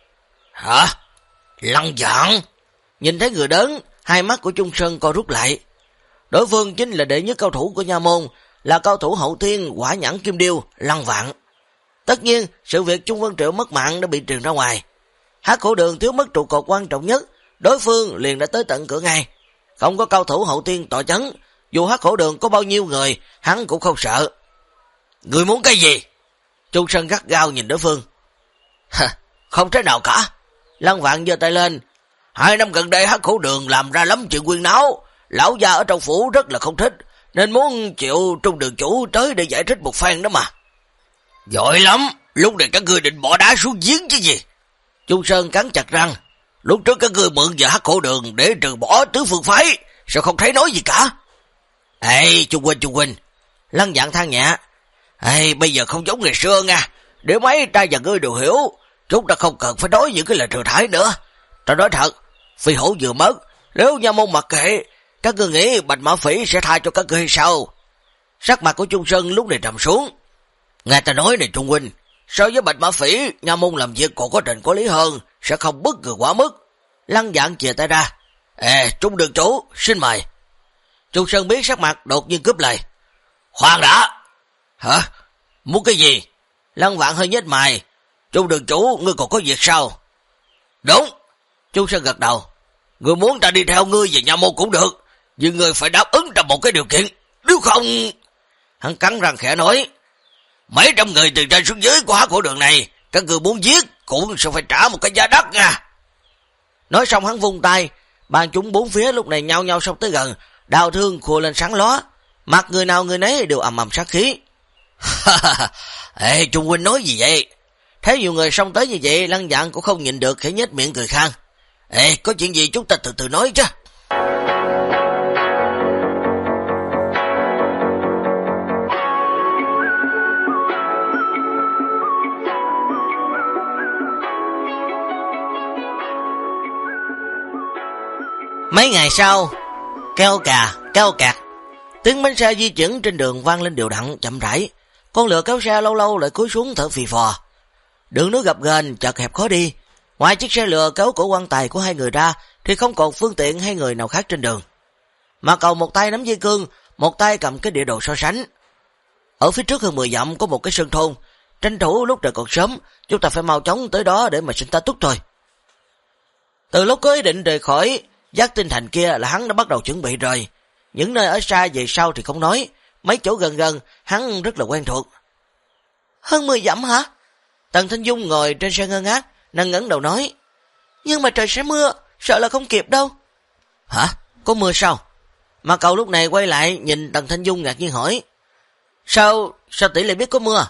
Speaker 1: Hả? Lăng Dạng? Nhìn thấy người đến, hai mắt của Trung Sơn co rút lại. Đối phương chính là đệ nhất cao thủ của nha môn, là cao thủ hậu thiên Hỏa Nhãn Kim Điêu, Lăng Vạn. Tất nhiên, sự việc Trung Vân Triệu mất mạng đã bị truyền ra ngoài. Hắc Hổ Đường thiếu mất trụ cột quan trọng nhất, đối phương liền đã tới tận cửa ngay. Không có cao thủ hậu thiên tọa chấn, dù Hắc Hổ Đường có bao nhiêu người, hắn cũng không sợ. Người muốn cái gì? Trung Sơn gắt gao nhìn đối phương. Không thế nào cả. Lăng Vạn giơ tay lên. 2 năm gần đây Hắc Hổ Đường làm ra lắm chuyện quyên náo, lão gia ở trong phủ rất là không thích, nên muốn chịu Trung đường chủ tới để giải thích một phen đó mà. Giỏi lắm, lúc này các ngươi định bỏ đá xuống giếng chứ gì? Trung Sơn cắn chặt răng. Lúc trước các ngươi mượn giờ Hắc Hổ Đường để trừ bỏ tứ phương phái, sao không thấy nói gì cả? Trung huynh. Lăng Vạn than nhẹ. Bây giờ không giống ngày xưa nha, để mấy ta và ngươi đều hiểu, chúng ta không cần phải nói những cái lời thừa thải nữa. Ta nói thật, Phi Hổ vừa mất, nếu nha môn mặc kệ, các ngươi nghĩ Bạch Mã Phỉ sẽ tha cho các ngươi hay sao? Sắc mặt của Trung Sơn lúc này trầm xuống. Nghe ta nói này Trung huynh, so với Bạch Mã Phỉ, nha môn làm việc còn có trình có lý hơn, sẽ không bức người quá mức. Lăng Vạn chìa tay ra. Trung đường chủ, xin mời. Trung Sơn biết sắc mặt đột nhiên cướp lời. Khoan đã. Hả? Muốn cái gì? Lăng Vạn hơi nhếch mày. Trung đường chủ, ngươi còn có việc sao? Đúng. Trung Sơn gật đầu. Ngươi muốn ta đi theo ngươi về nha môn cũng được, nhưng ngươi phải đáp ứng trong một cái điều kiện, nếu không... Hắn cắn răng khẽ nói, mấy trăm người từ trên xuống dưới của hắc hổ đường này, các người muốn giết cũng sẽ phải trả một cái giá đắt nha. Nói xong hắn vung tay, ban chúng bốn phía lúc này nhau nhau xông tới gần, đao thương khua lên sáng ló, mặt người nào người nấy đều ầm ầm sát khí. Ê, Trung huynh nói gì vậy? Thấy nhiều người xông tới như vậy, Lăng Vạn cũng không nhịn được khẽ nhếch miệng cười khan. Ê, có chuyện gì chúng ta từ từ nói chứ. Mấy ngày sau, keo cạc, tiếng bánh xe di chuyển trên đường vang lên đều đặn chậm rãi. Con lừa kéo xe lâu lâu lại cúi xuống thở phì phò. Đường núi gập ghềnh chật hẹp khó đi, ngoài chiếc xe lừa kéo cổ quan tài của hai người ra thì không còn phương tiện hay người nào khác trên đường. Mà Cầu một tay nắm dây cương, một tay cầm cái địa đồ so sánh. Ở phía trước hơn 10 dặm có một cái sơn thôn, tranh thủ lúc trời còn sớm, chúng ta phải mau chóng tới đó để mà sinh ta túc thôi. Từ lúc có ý định rời khỏi Giác Tinh Thành kia là hắn đã bắt đầu chuẩn bị rồi. Những nơi ở xa về sau thì không nói, mấy chỗ gần gần hắn rất là quen thuộc. Hơn 10 dặm hả? Tần Thanh Dung ngồi trên xe ngơ ngác, nàng ngẩng đầu nói, nhưng mà trời sẽ mưa, sợ là không kịp đâu. Hả? Có mưa sao? Mà Cầu lúc này quay lại nhìn Tần Thanh Dung ngạc nhiên hỏi, Sao tỷ lại biết có mưa?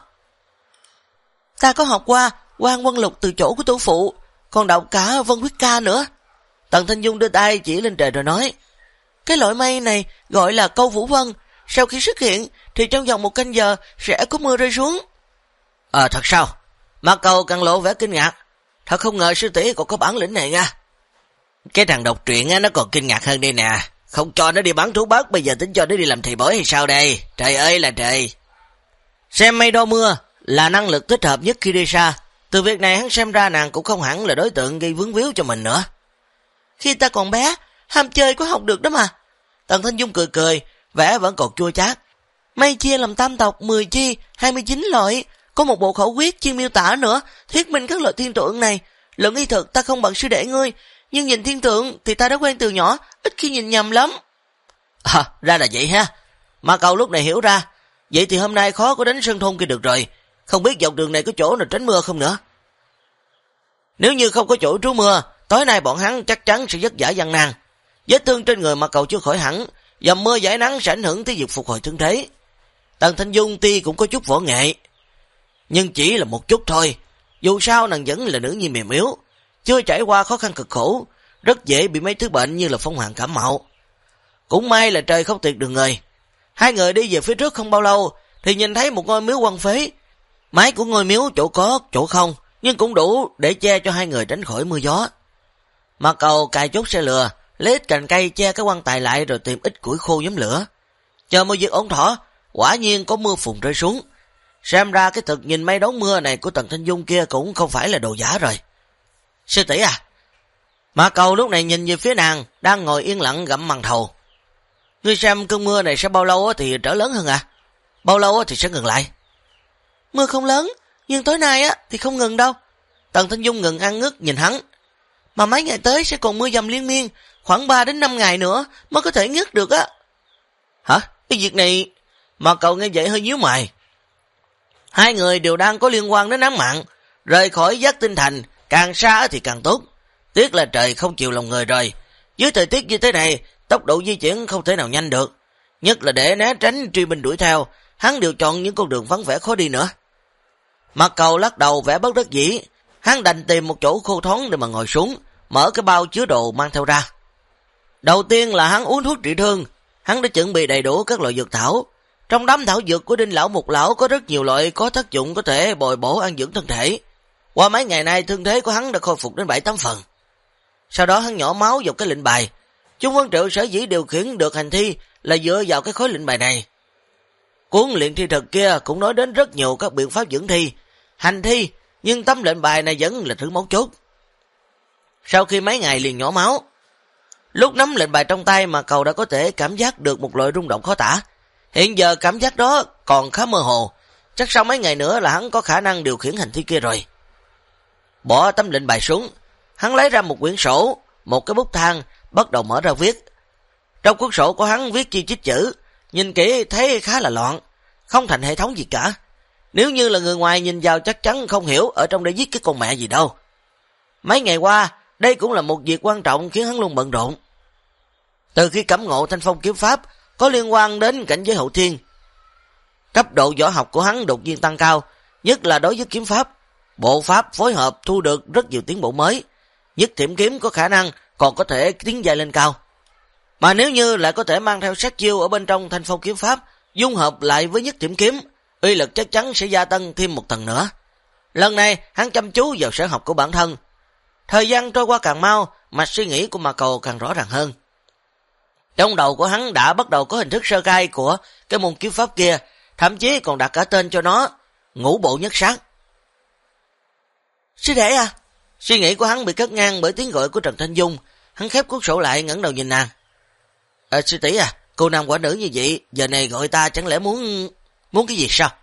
Speaker 1: Ta có học qua Quan Quân Lục từ chỗ của tổ phụ, còn đọc cả Vân Huyết Ca nữa. Tần Thanh Dung đưa tay chỉ lên trời rồi nói, cái loại mây này gọi là Câu Vũ Vân, sau khi xuất hiện thì trong vòng 1 canh giờ sẽ có mưa rơi xuống. Thật sao? Mà Cầu càng lộ vẻ kinh ngạc, thật không ngờ sư tỷ còn có bản lĩnh này nha. Cái thằng đọc truyện nó còn kinh ngạc hơn đây nè, không cho nó đi bán thú bát, bây giờ tính cho nó đi làm thầy bói hay sao đây? Trời ơi là trời. Xem mây đo mưa là năng lực thích hợp nhất khi đi xa, từ việc này hắn xem ra nàng cũng không hẳn là đối tượng gây vướng víu cho mình nữa. Khi ta còn bé, ham chơi có học được đó mà. Tần Thanh Dung cười, vẻ vẫn còn chua chát. Mây chia làm tam tộc 10 chi, 29 loại, có một bộ khẩu quyết chuyên miêu tả nữa, thuyết minh các loại thiên tượng này. Luận y thực ta không bằng sư đệ ngươi, nhưng nhìn thiên tượng thì ta đã quen từ nhỏ, ít khi nhìn nhầm lắm. Ra là vậy ha. Mà Cầu lúc này hiểu ra, vậy thì hôm nay khó có đến sơn thôn kia được rồi, không biết dọc đường này có chỗ nào tránh mưa không nữa. Nếu như không có chỗ trú mưa, tối nay bọn hắn chắc chắn sẽ vất vả gian nan. Vết thương trên người Mà Cầu chưa khỏi hẳn, dầm mưa giải nắng sẽ ảnh hưởng tới việc phục hồi thương thế. Tần Thanh Dung tuy cũng có chút võ nghệ, nhưng chỉ là một chút thôi. Dù sao nàng vẫn là nữ nhi mềm yếu, chưa trải qua khó khăn cực khổ, rất dễ bị mấy thứ bệnh như là phong hàn cảm mạo. Cũng may là trời không tuyệt đường người. Hai người đi về phía trước không bao lâu thì nhìn thấy một ngôi miếu hoang phế. Mái của ngôi miếu chỗ có chỗ không, nhưng cũng đủ để che cho hai người tránh khỏi mưa gió. Mà Cầu cài chốt xe lừa, lấy ít cành cây che cái quan tài lại rồi tìm ít củi khô nhóm lửa. Chờ một việc ổn thỏa, quả nhiên có mưa phùn rơi xuống. Xem ra cái thực nhìn mây đón mưa này của Tần Thanh Dung kia cũng không phải là đồ giả rồi. Sư tỷ à? Mà Cầu lúc này nhìn về phía nàng đang ngồi yên lặng gặm mằn thầu. Ngươi xem cơn mưa này sẽ bao lâu thì trở lớn hơn à? Bao lâu thì sẽ ngừng lại? Mưa không lớn, nhưng tối nay thì không ngừng đâu. Tần Thanh Dung ngừng ăn ngước nhìn hắn. Mà mấy ngày tới sẽ còn mưa dầm liên miên, khoảng 3 đến 5 ngày nữa mới có thể ngất được á. Hả? Cái việc này... Mà Cầu nghe vậy hơi nhíu mày. Hai người đều đang có liên quan đến ám mạng, rời khỏi Giác Tinh Thành, càng xa thì càng tốt. Tiếc là trời không chịu lòng người rồi. Dưới thời tiết như thế này, tốc độ di chuyển không thể nào nhanh được. Nhất là để né tránh truy binh đuổi theo, hắn đều chọn những con đường vắng vẻ khó đi nữa. Mặt Cầu lắc đầu vẻ bất đắc dĩ, hắn đành tìm một chỗ khô thoáng để mà ngồi xuống, mở cái bao chứa đồ mang theo ra. Đầu tiên là hắn uống thuốc trị thương, hắn đã chuẩn bị đầy đủ các loại dược thảo. Trong đám thảo dược của Đinh lão Mục lão có rất nhiều loại có tác dụng có thể bồi bổ ăn dưỡng thân thể. Qua mấy ngày nay thương thế của hắn đã khôi phục đến 7-8 phần. Sau đó hắn nhỏ máu vào cái lệnh bài. Trung Vân Triệu sở dĩ điều khiển được hành thi là dựa vào cái khối lệnh bài này. Cuốn luyện thi thực kia cũng nói đến rất nhiều các biện pháp dưỡng thi, hành thi, nhưng tấm lệnh bài này vẫn là thứ mấu chốt. Sau khi mấy ngày liền nhỏ máu, lúc nắm lệnh bài trong tay Mà Cầu đã có thể cảm giác được một loại rung động khó tả. Hiện giờ cảm giác đó còn khá mơ hồ, chắc sau mấy ngày nữa là hắn có khả năng điều khiển hành thi kia rồi. Bỏ tấm lệnh bài xuống, hắn lấy ra một quyển sổ, một cái bút thang, bắt đầu mở ra viết. Trong cuốn sổ của hắn viết chi chít chữ, nhìn kỹ thấy khá là loạn, không thành hệ thống gì cả. Nếu như là người ngoài nhìn vào chắc chắn không hiểu ở trong đây giết cái con mẹ gì đâu. Mấy ngày qua, đây cũng là một việc quan trọng khiến hắn luôn bận rộn. Từ khi cảm ngộ thanh phong kiếm pháp có liên quan đến cảnh giới hậu thiên, cấp độ võ học của hắn đột nhiên tăng cao, nhất là đối với kiếm pháp. Bộ pháp phối hợp thu được rất nhiều tiến bộ mới, nhất thiểm kiếm có khả năng còn có thể tiến dài lên cao. Mà nếu như lại có thể mang theo sát chiêu ở bên trong thanh phong kiếm pháp, dung hợp lại với nhất thiểm kiếm, uy lực chắc chắn sẽ gia tăng thêm một tầng nữa. Lần này hắn chăm chú vào sở học của bản thân. Thời gian trôi qua càng mau, mạch suy nghĩ của Ma Cầu càng rõ ràng hơn. Trong đầu của hắn đã bắt đầu có hình thức sơ khai của cái môn kiếm pháp kia, thậm chí còn đặt cả tên cho nó, Ngũ Bộ Nhất Sát.
Speaker 2: Sư đệ à?
Speaker 1: Suy nghĩ của hắn bị cắt ngang bởi tiếng gọi của Trần Thanh Dung. Hắn khép cuốn sổ lại, ngẩng đầu nhìn nàng. Sư tỷ à, cô nam quả nữ như vậy, giờ này gọi ta chẳng lẽ muốn cái gì sao?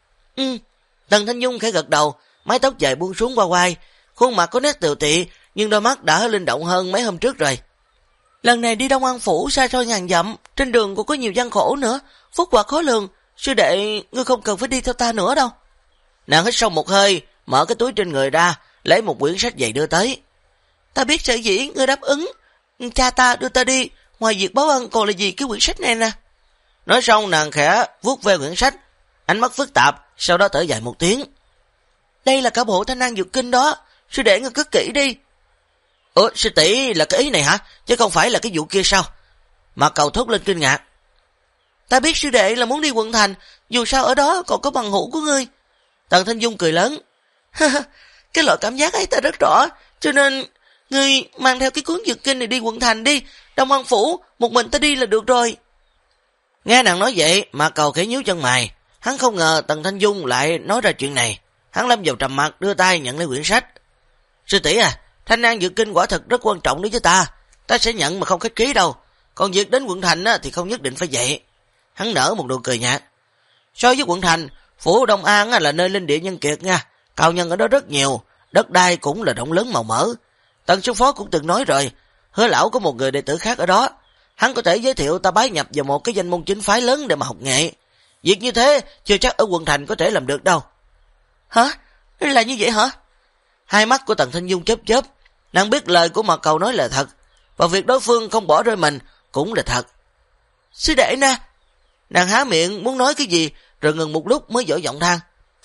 Speaker 2: Trần Thanh Dung khẽ gật đầu, mái tóc dài buông xuống qua vai, khuôn mặt có nét tiều tụy, nhưng đôi mắt đã linh động hơn mấy hôm trước rồi. Lần này đi Đông An Phủ xa xôi ngàn dặm, trên đường cũng có nhiều gian khổ nữa, phúc quả khó lường, sư đệ, ngươi không cần phải đi theo ta nữa đâu.
Speaker 1: Nàng hít sâu một hơi, mở cái túi trên người ra, lấy một quyển sách dày đưa tới.
Speaker 2: Ta biết sở dĩ ngươi đáp ứng, cha ta đưa ta đi, ngoài việc báo ân còn là gì cái quyển sách này nè.
Speaker 1: Nói xong nàng khẽ vuốt ve quyển sách, ánh mắt phức tạp, sau đó thở dài một tiếng.
Speaker 2: Đây là cả bộ Thanh Năng Dược Kinh đó, sư đệ ngươi cất kỹ đi.
Speaker 1: Ủa, sư tỷ là cái ý này hả? Chứ không phải là cái vụ kia sao? Mà Cầu thốt lên kinh ngạc.
Speaker 2: Ta biết sư đệ là muốn đi quận thành, dù sao ở đó còn có bằng hữu của ngươi.
Speaker 1: Tần Thanh Dung cười lớn.
Speaker 2: Cái loại cảm giác ấy ta rất rõ, cho nên ngươi mang theo cái cuốn dược kinh này đi quận thành đi, Đông An Phủ, một mình ta đi là được rồi.
Speaker 1: Nghe nàng nói vậy, mà Cầu khẽ nhíu chân mày. Hắn không ngờ Tần Thanh Dung lại nói ra chuyện này. Hắn lâm vào trầm mặc, đưa tay nhận lấy quyển sách. Sư tỷ à, Thanh Năng Dược Kinh quả thật rất quan trọng đối với ta. Ta sẽ nhận mà không khách khí đâu. Còn việc đến quận thành thì không nhất định phải vậy. Hắn nở một nụ cười nhạt. So với quận thành, phủ Đông An là nơi linh địa nhân kiệt nha. Cao nhân ở đó rất nhiều, đất đai cũng là rộng lớn màu mỡ. Tần sư phó cũng từng nói rồi, Hứa lão có một người đệ tử khác ở đó. Hắn có thể giới thiệu ta bái nhập vào một cái danh môn chính phái lớn để mà học nghệ. Việc như thế chưa chắc ở quận thành có thể làm được đâu.
Speaker 2: Hả? Là như vậy hả?
Speaker 1: Hai mắt của Tần Thanh Dung chớp chớp. Nàng biết lời của Mạc Cầu nói là thật, và việc đối phương không bỏ rơi mình cũng là thật.
Speaker 2: Sư đệ nè.
Speaker 1: Nàng há miệng muốn nói cái gì, rồi ngừng một lúc mới dỗ giọng than.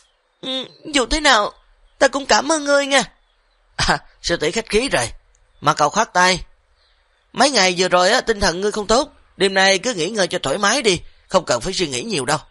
Speaker 2: Dù thế nào, ta cũng cảm ơn ngươi nha.
Speaker 1: Sư tỷ khách khí rồi. Mạc Cầu khoát tay. Mấy ngày vừa rồi tinh thần ngươi không tốt, đêm nay cứ nghỉ ngơi cho thoải mái đi, không cần phải suy nghĩ nhiều đâu.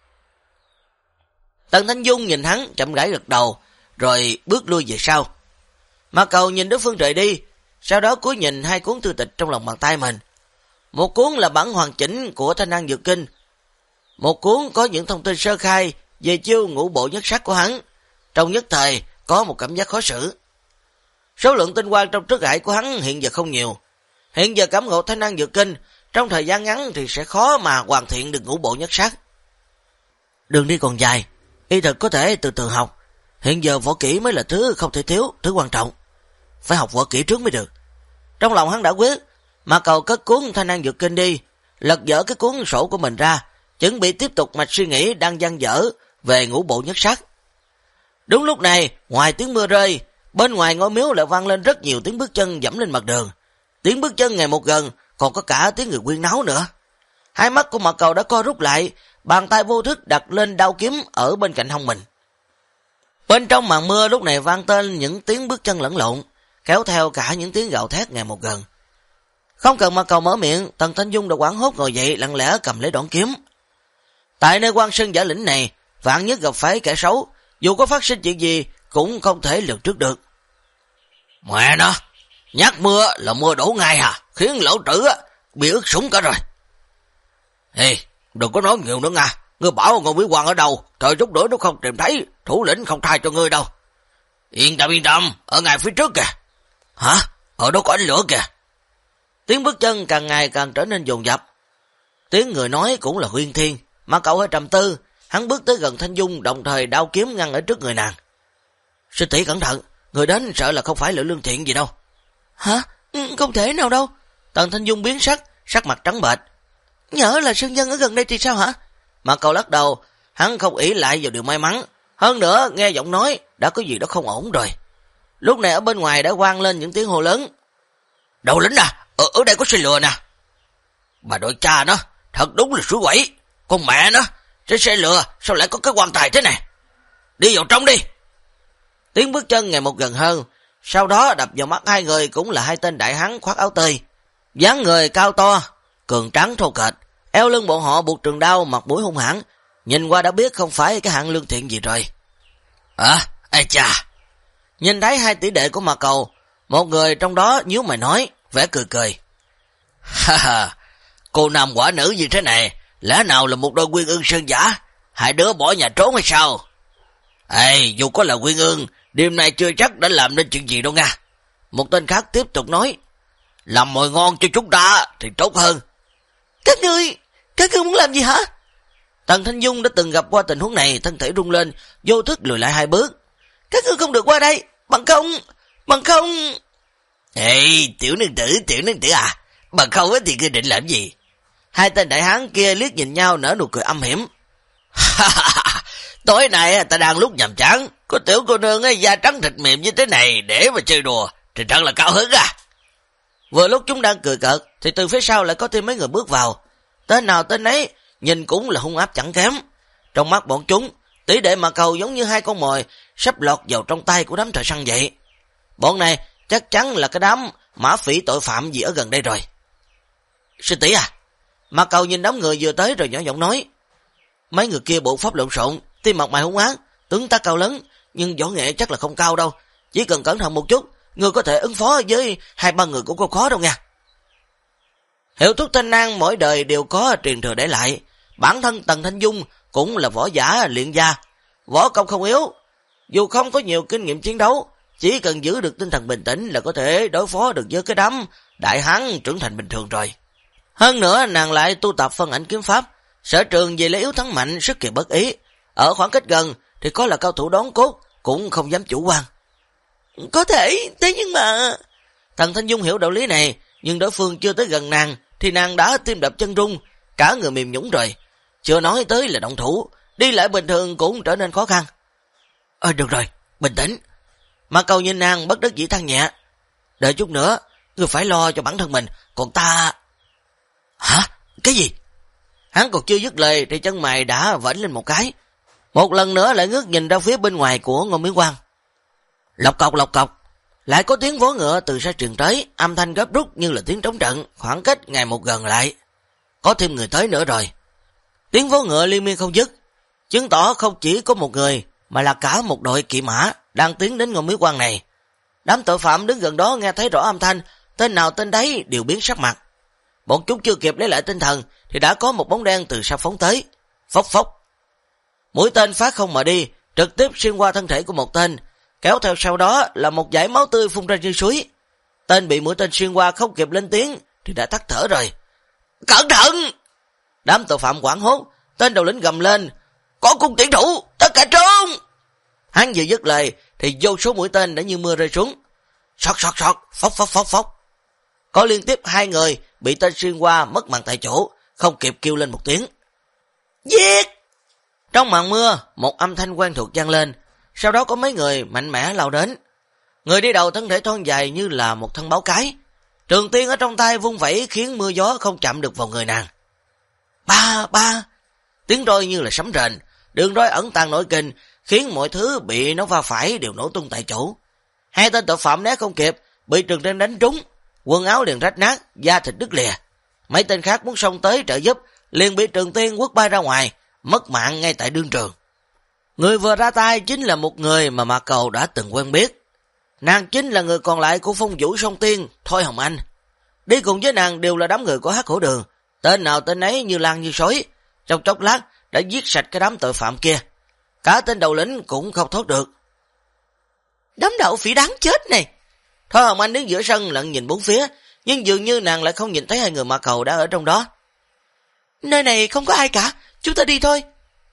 Speaker 1: Tần Thanh Dung nhìn hắn chậm rãi gật đầu, rồi bước lui về sau. Mạc Cầu nhìn đối phương rời đi, sau đó cúi nhìn hai cuốn thư tịch trong lòng bàn tay mình. Một cuốn là bản hoàn chỉnh của Thanh Năng Dược Kinh, một cuốn có những thông tin sơ khai về chiêu Ngũ Bộ Nhất Sát của hắn. Trong nhất thời có một cảm giác khó xử. Số lượng tinh quang trong thức hải của hắn hiện giờ không nhiều. Hiện giờ cảm ngộ Thanh Năng Dược Kinh, trong thời gian ngắn thì sẽ khó mà hoàn thiện được Ngũ Bộ Nhất Sát. Đường đi còn dài, y thuật có thể từ từ học. Hiện giờ võ kỹ mới là thứ không thể thiếu, thứ quan trọng. Phải học võ kỹ trước mới được. Trong lòng hắn đã quyết, mà Cầu cất cuốn Thanh Năng Dược Kinh đi, lật dở cái cuốn sổ của mình ra, chuẩn bị tiếp tục mạch suy nghĩ đang dang dở về Ngũ Bộ Nhất Sát. Đúng lúc này, ngoài tiếng mưa rơi, bên ngoài ngôi miếu lại vang lên rất nhiều tiếng bước chân dẫm lên mặt đường. Tiếng bước chân ngày một gần, còn có cả tiếng người quyên náo nữa. Hai mắt của Mạc Cầu đã co rút lại, bàn tay vô thức đặt lên đao kiếm ở bên cạnh hông mình. Bên trong màn mưa lúc này vang tên những tiếng bước chân lẫn lộn, kéo theo cả những tiếng gào thét ngày một gần. Không cần Mạc Cầu mở miệng, Tần Thanh Dung đã hoảng hốt ngồi dậy lặng lẽ cầm lấy đoạn kiếm. Tại nơi Quan Sơn Giả Lĩnh này, vạn nhất gặp phải kẻ xấu, dù có phát sinh chuyện gì cũng không thể lường trước được. Mẹ nó, nhát mưa là mưa đổ ngay hả, khiến lão tử bị ướt sũng cả rồi. Ê, đừng có nói nhiều nữa nha, ngươi bảo Ngô Quý Hoàng ở đâu, trời chút nữa nó không tìm thấy, thủ lĩnh không tha cho ngươi đâu. Yên tâm, ở ngay phía trước kìa. Hả? Ở đó có ánh lửa kìa. Tiếng bước chân càng ngày càng trở nên dồn dập. Tiếng người nói cũng là Huyên Thiên. Mà cậu hơi trầm tư, hắn bước tới gần Thanh Dung, đồng thời đao kiếm ngăn ở trước người nàng. Sư tỷ cẩn thận, người đến sợ là không phải là lương thiện gì đâu.
Speaker 2: Hả? Không thể nào đâu.
Speaker 1: Tần Thanh Dung biến sắc mặt trắng bệch.
Speaker 2: Nhỡ là sơn dân ở gần đây thì sao hả?
Speaker 1: Mà cậu lắc đầu, hắn không ỷ lại vào điều may mắn. Hơn nữa, nghe giọng nói, đã có gì đó không ổn rồi. Lúc này ở bên ngoài đã vang lên những tiếng hô lớn. Đầu lính à, ở đây có xe lừa nè. Bà đội cha nó, thật đúng là suối quẩy. Con mẹ nó, trên xe lừa sao lại có cái quan tài thế này? Đi vào trong đi. Tiếng bước chân ngày một gần hơn, sau đó đập vào mắt hai người cũng là hai tên đại hán khoác áo tơi. Dáng người cao to, cường trắng thô kệch, eo lưng bọn họ buộc trường đao, mặt mũi hung hãn, nhìn qua đã biết không phải cái hạng lương thiện gì rồi. Ê chà. Nhìn thấy hai tỷ đệ của Ma Cầu, một người trong đó nhíu mày nói, vẻ cười cười. Ha ha, cô nam quả nữ như thế này, lẽ nào là một đôi Quyên Ương sơn giả, hai đứa bỏ nhà trốn hay sao? Ê, dù có là Quyên Ương, đêm nay chưa chắc đã làm nên chuyện gì đâu nha. Một tên khác tiếp tục nói, làm mồi ngon cho chúng ta thì tốt hơn.
Speaker 2: Các ngươi muốn làm gì hả?
Speaker 1: Tần Thanh Dung đã từng gặp qua tình huống này, thân thể rung lên, vô thức lùi lại hai bước.
Speaker 2: Các ngươi không được qua đây, bằng không.
Speaker 1: Ê, tiểu nương tử à, bằng không thì ngươi định làm gì? Hai tên đại hán kia liếc nhìn nhau nở nụ cười âm hiểm. Tối nay ta đang lúc nhàm chán, có tiểu cô nương da trắng thịt mềm như thế này để mà chơi đùa, thì thật là cao hứng à. Vừa lúc chúng đang cười cợt, thì từ phía sau lại có thêm mấy người bước vào. Tên nào tên ấy, nhìn cũng là hung áp chẳng kém. Trong mắt bọn chúng, tỷ đệ Ma Cầu giống như hai con mồi sắp lọt vào trong tay của đám thợ săn vậy. Bọn này chắc chắn là cái đám mã phỉ tội phạm gì ở gần đây rồi. Sư tỷ à? Ma Cầu nhìn đám người vừa tới rồi nhỏ giọng nói. Mấy người kia bộ pháp lộn xộn, tim mặt mày hung ác, tướng tá cao lớn, nhưng võ nghệ chắc là không cao đâu. Chỉ cần cẩn thận một chút, người có thể ứng phó với 2-3 người cũng không khó đâu nha. Hiệu thuốc Thanh An mỗi đời đều có truyền thừa để lại. Bản thân Tần Thanh Dung cũng là võ giả luyện gia, võ công không yếu. Dù không có nhiều kinh nghiệm chiến đấu, chỉ cần giữ được tinh thần bình tĩnh là có thể đối phó được với cái đám đại hán trưởng thành bình thường rồi. Hơn nữa nàng lại tu tập phân ảnh kiếm pháp, sở trường về lấy yếu thắng mạnh, sức kỳ bất ý. Ở khoảng cách gần thì có là cao thủ đón cốt, cũng không dám chủ quan.
Speaker 2: Có thể, thế nhưng mà...
Speaker 1: Tần Thanh Dung hiểu đạo lý này, nhưng đối phương chưa tới gần nàng, thì nàng đã tim đập chân rung, cả người mềm nhũn rồi. Chưa nói tới là động thủ, đi lại bình thường cũng trở nên khó khăn. Được rồi, bình tĩnh. Ma Cầu nhìn nàng bất đắc dĩ than nhẹ. Đợi chút nữa, ngươi phải lo cho bản thân mình, còn ta... Hả? Cái gì? Hắn còn chưa dứt lời thì chân mày đã vẫy lên một cái. Một lần nữa lại ngước nhìn ra phía bên ngoài của Ngô Miễn Quang. Lộc cọc. Lại có tiếng vó ngựa từ xa truyền tới, âm thanh gấp rút như là tiếng trống trận, khoảng cách ngày một gần lại. Có thêm người tới nữa rồi. Tiếng vó ngựa liên miên không dứt, chứng tỏ không chỉ có một người, mà là cả một đội kỵ mã đang tiến đến Ngô Miễn Quang này. Đám tội phạm đứng gần đó nghe thấy rõ âm thanh, tên nào tên đấy đều biến sắc mặt. Bọn chúng chưa kịp lấy lại tinh thần thì đã có một bóng đen từ sau phóng tới. Phốc. Mũi tên phá không mà đi, trực tiếp xuyên qua thân thể của một tên, kéo theo sau đó là một dải máu tươi phun ra như suối. Tên bị mũi tên xuyên qua không kịp lên tiếng thì đã tắt thở rồi. Cẩn thận! Đám tội phạm hoảng hốt, tên đầu lĩnh gầm lên, có cung tiễn thủ, tất cả trốn! Hắn vừa dứt lời thì vô số mũi tên đã như mưa rơi xuống. Sọt, phốc. Có liên tiếp 2 người bị tên xuyên qua mất mạng tại chỗ, không kịp kêu lên một tiếng.
Speaker 2: Giết!
Speaker 1: Trong màn mưa, một âm thanh quen thuộc vang lên, sau đó có mấy người mạnh mẽ lao đến. Người đi đầu thân thể thon dài như là một thân báo cái, trường tiên ở trong tay vung vẩy khiến mưa gió không chạm được vào người nàng. Ba! Tiếng roi như là sấm rền, đường roi ẩn tàng nội kình, khiến mọi thứ bị nó va phải đều nổ tung tại chỗ. 2 tên tội phạm né không kịp, bị trường tiên đánh trúng, quần áo liền rách nát, da thịt đứt lìa. Mấy tên khác muốn xông tới trợ giúp, liền bị trường tiên quất bay ra ngoài, mất mạng ngay tại đương trường. Người vừa ra tay chính là một người mà Ma Cầu đã từng quen biết. Nàng chính là người còn lại của Phong Vũ Song Tiên, Thôi Hồng Anh. Đi cùng với nàng đều là đám người của Hắc Hổ Đường, tên nào tên ấy như lan như sói, trong chốc lát đã giết sạch cái đám tội phạm kia. Cả tên đầu lĩnh cũng không thoát được.
Speaker 2: Đám đạo phỉ đáng chết này!
Speaker 1: Thôi Hồng Anh đứng giữa sân lặng nhìn bốn phía, nhưng dường như nàng lại không nhìn thấy 2 người Ma Cầu đã ở trong đó.
Speaker 2: Nơi này không có ai cả, chúng ta đi thôi.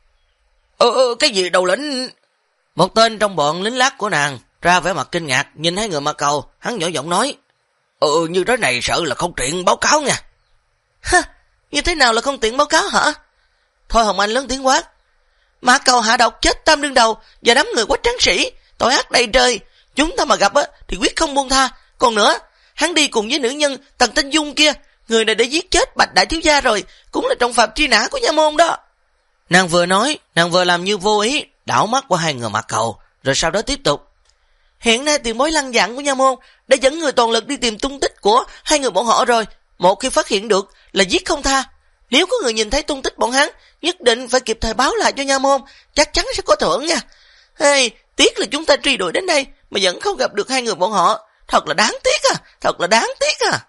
Speaker 1: Cái gì đầu lĩnh? Một tên trong bọn lính lát của nàng ra vẻ mặt kinh ngạc, nhìn 2 người Ma Cầu, hắn nhỏ giọng nói. Như thế này sợ là không tiện báo cáo nha.
Speaker 2: Như thế nào là không tiện báo cáo hả?
Speaker 1: Thôi Hồng Anh lớn tiếng quát.
Speaker 2: Mã Cầu hạ độc chết Tam đương đầu và đám người Quách Tráng Sĩ, tội ác đầy trời. Chúng ta mà gặp thì quyết không buông tha. Còn nữa, hắn đi cùng với nữ nhân Tần Thanh Dung kia, người này đã giết chết Bạch đại thiếu gia rồi, cũng là trọng phạm truy nã của nha môn đó. Nàng vừa nói, nàng vừa làm như vô ý, đảo mắt qua hai người Mã Cầu, rồi sau đó tiếp tục. Hiện nay tiền bối Lăng Vạn của nha môn đã dẫn người toàn lực đi tìm tung tích của hai người bọn họ rồi. Một khi phát hiện được là giết không tha. Nếu có người nhìn thấy tung tích bọn hắn, nhất định phải kịp thời báo lại cho nha môn, chắc chắn sẽ có thưởng nha. Hey, tiếc là chúng ta truy đuổi đến đây mà vẫn không gặp được hai người bọn họ. Thật là đáng tiếc à, thật là đáng tiếc à.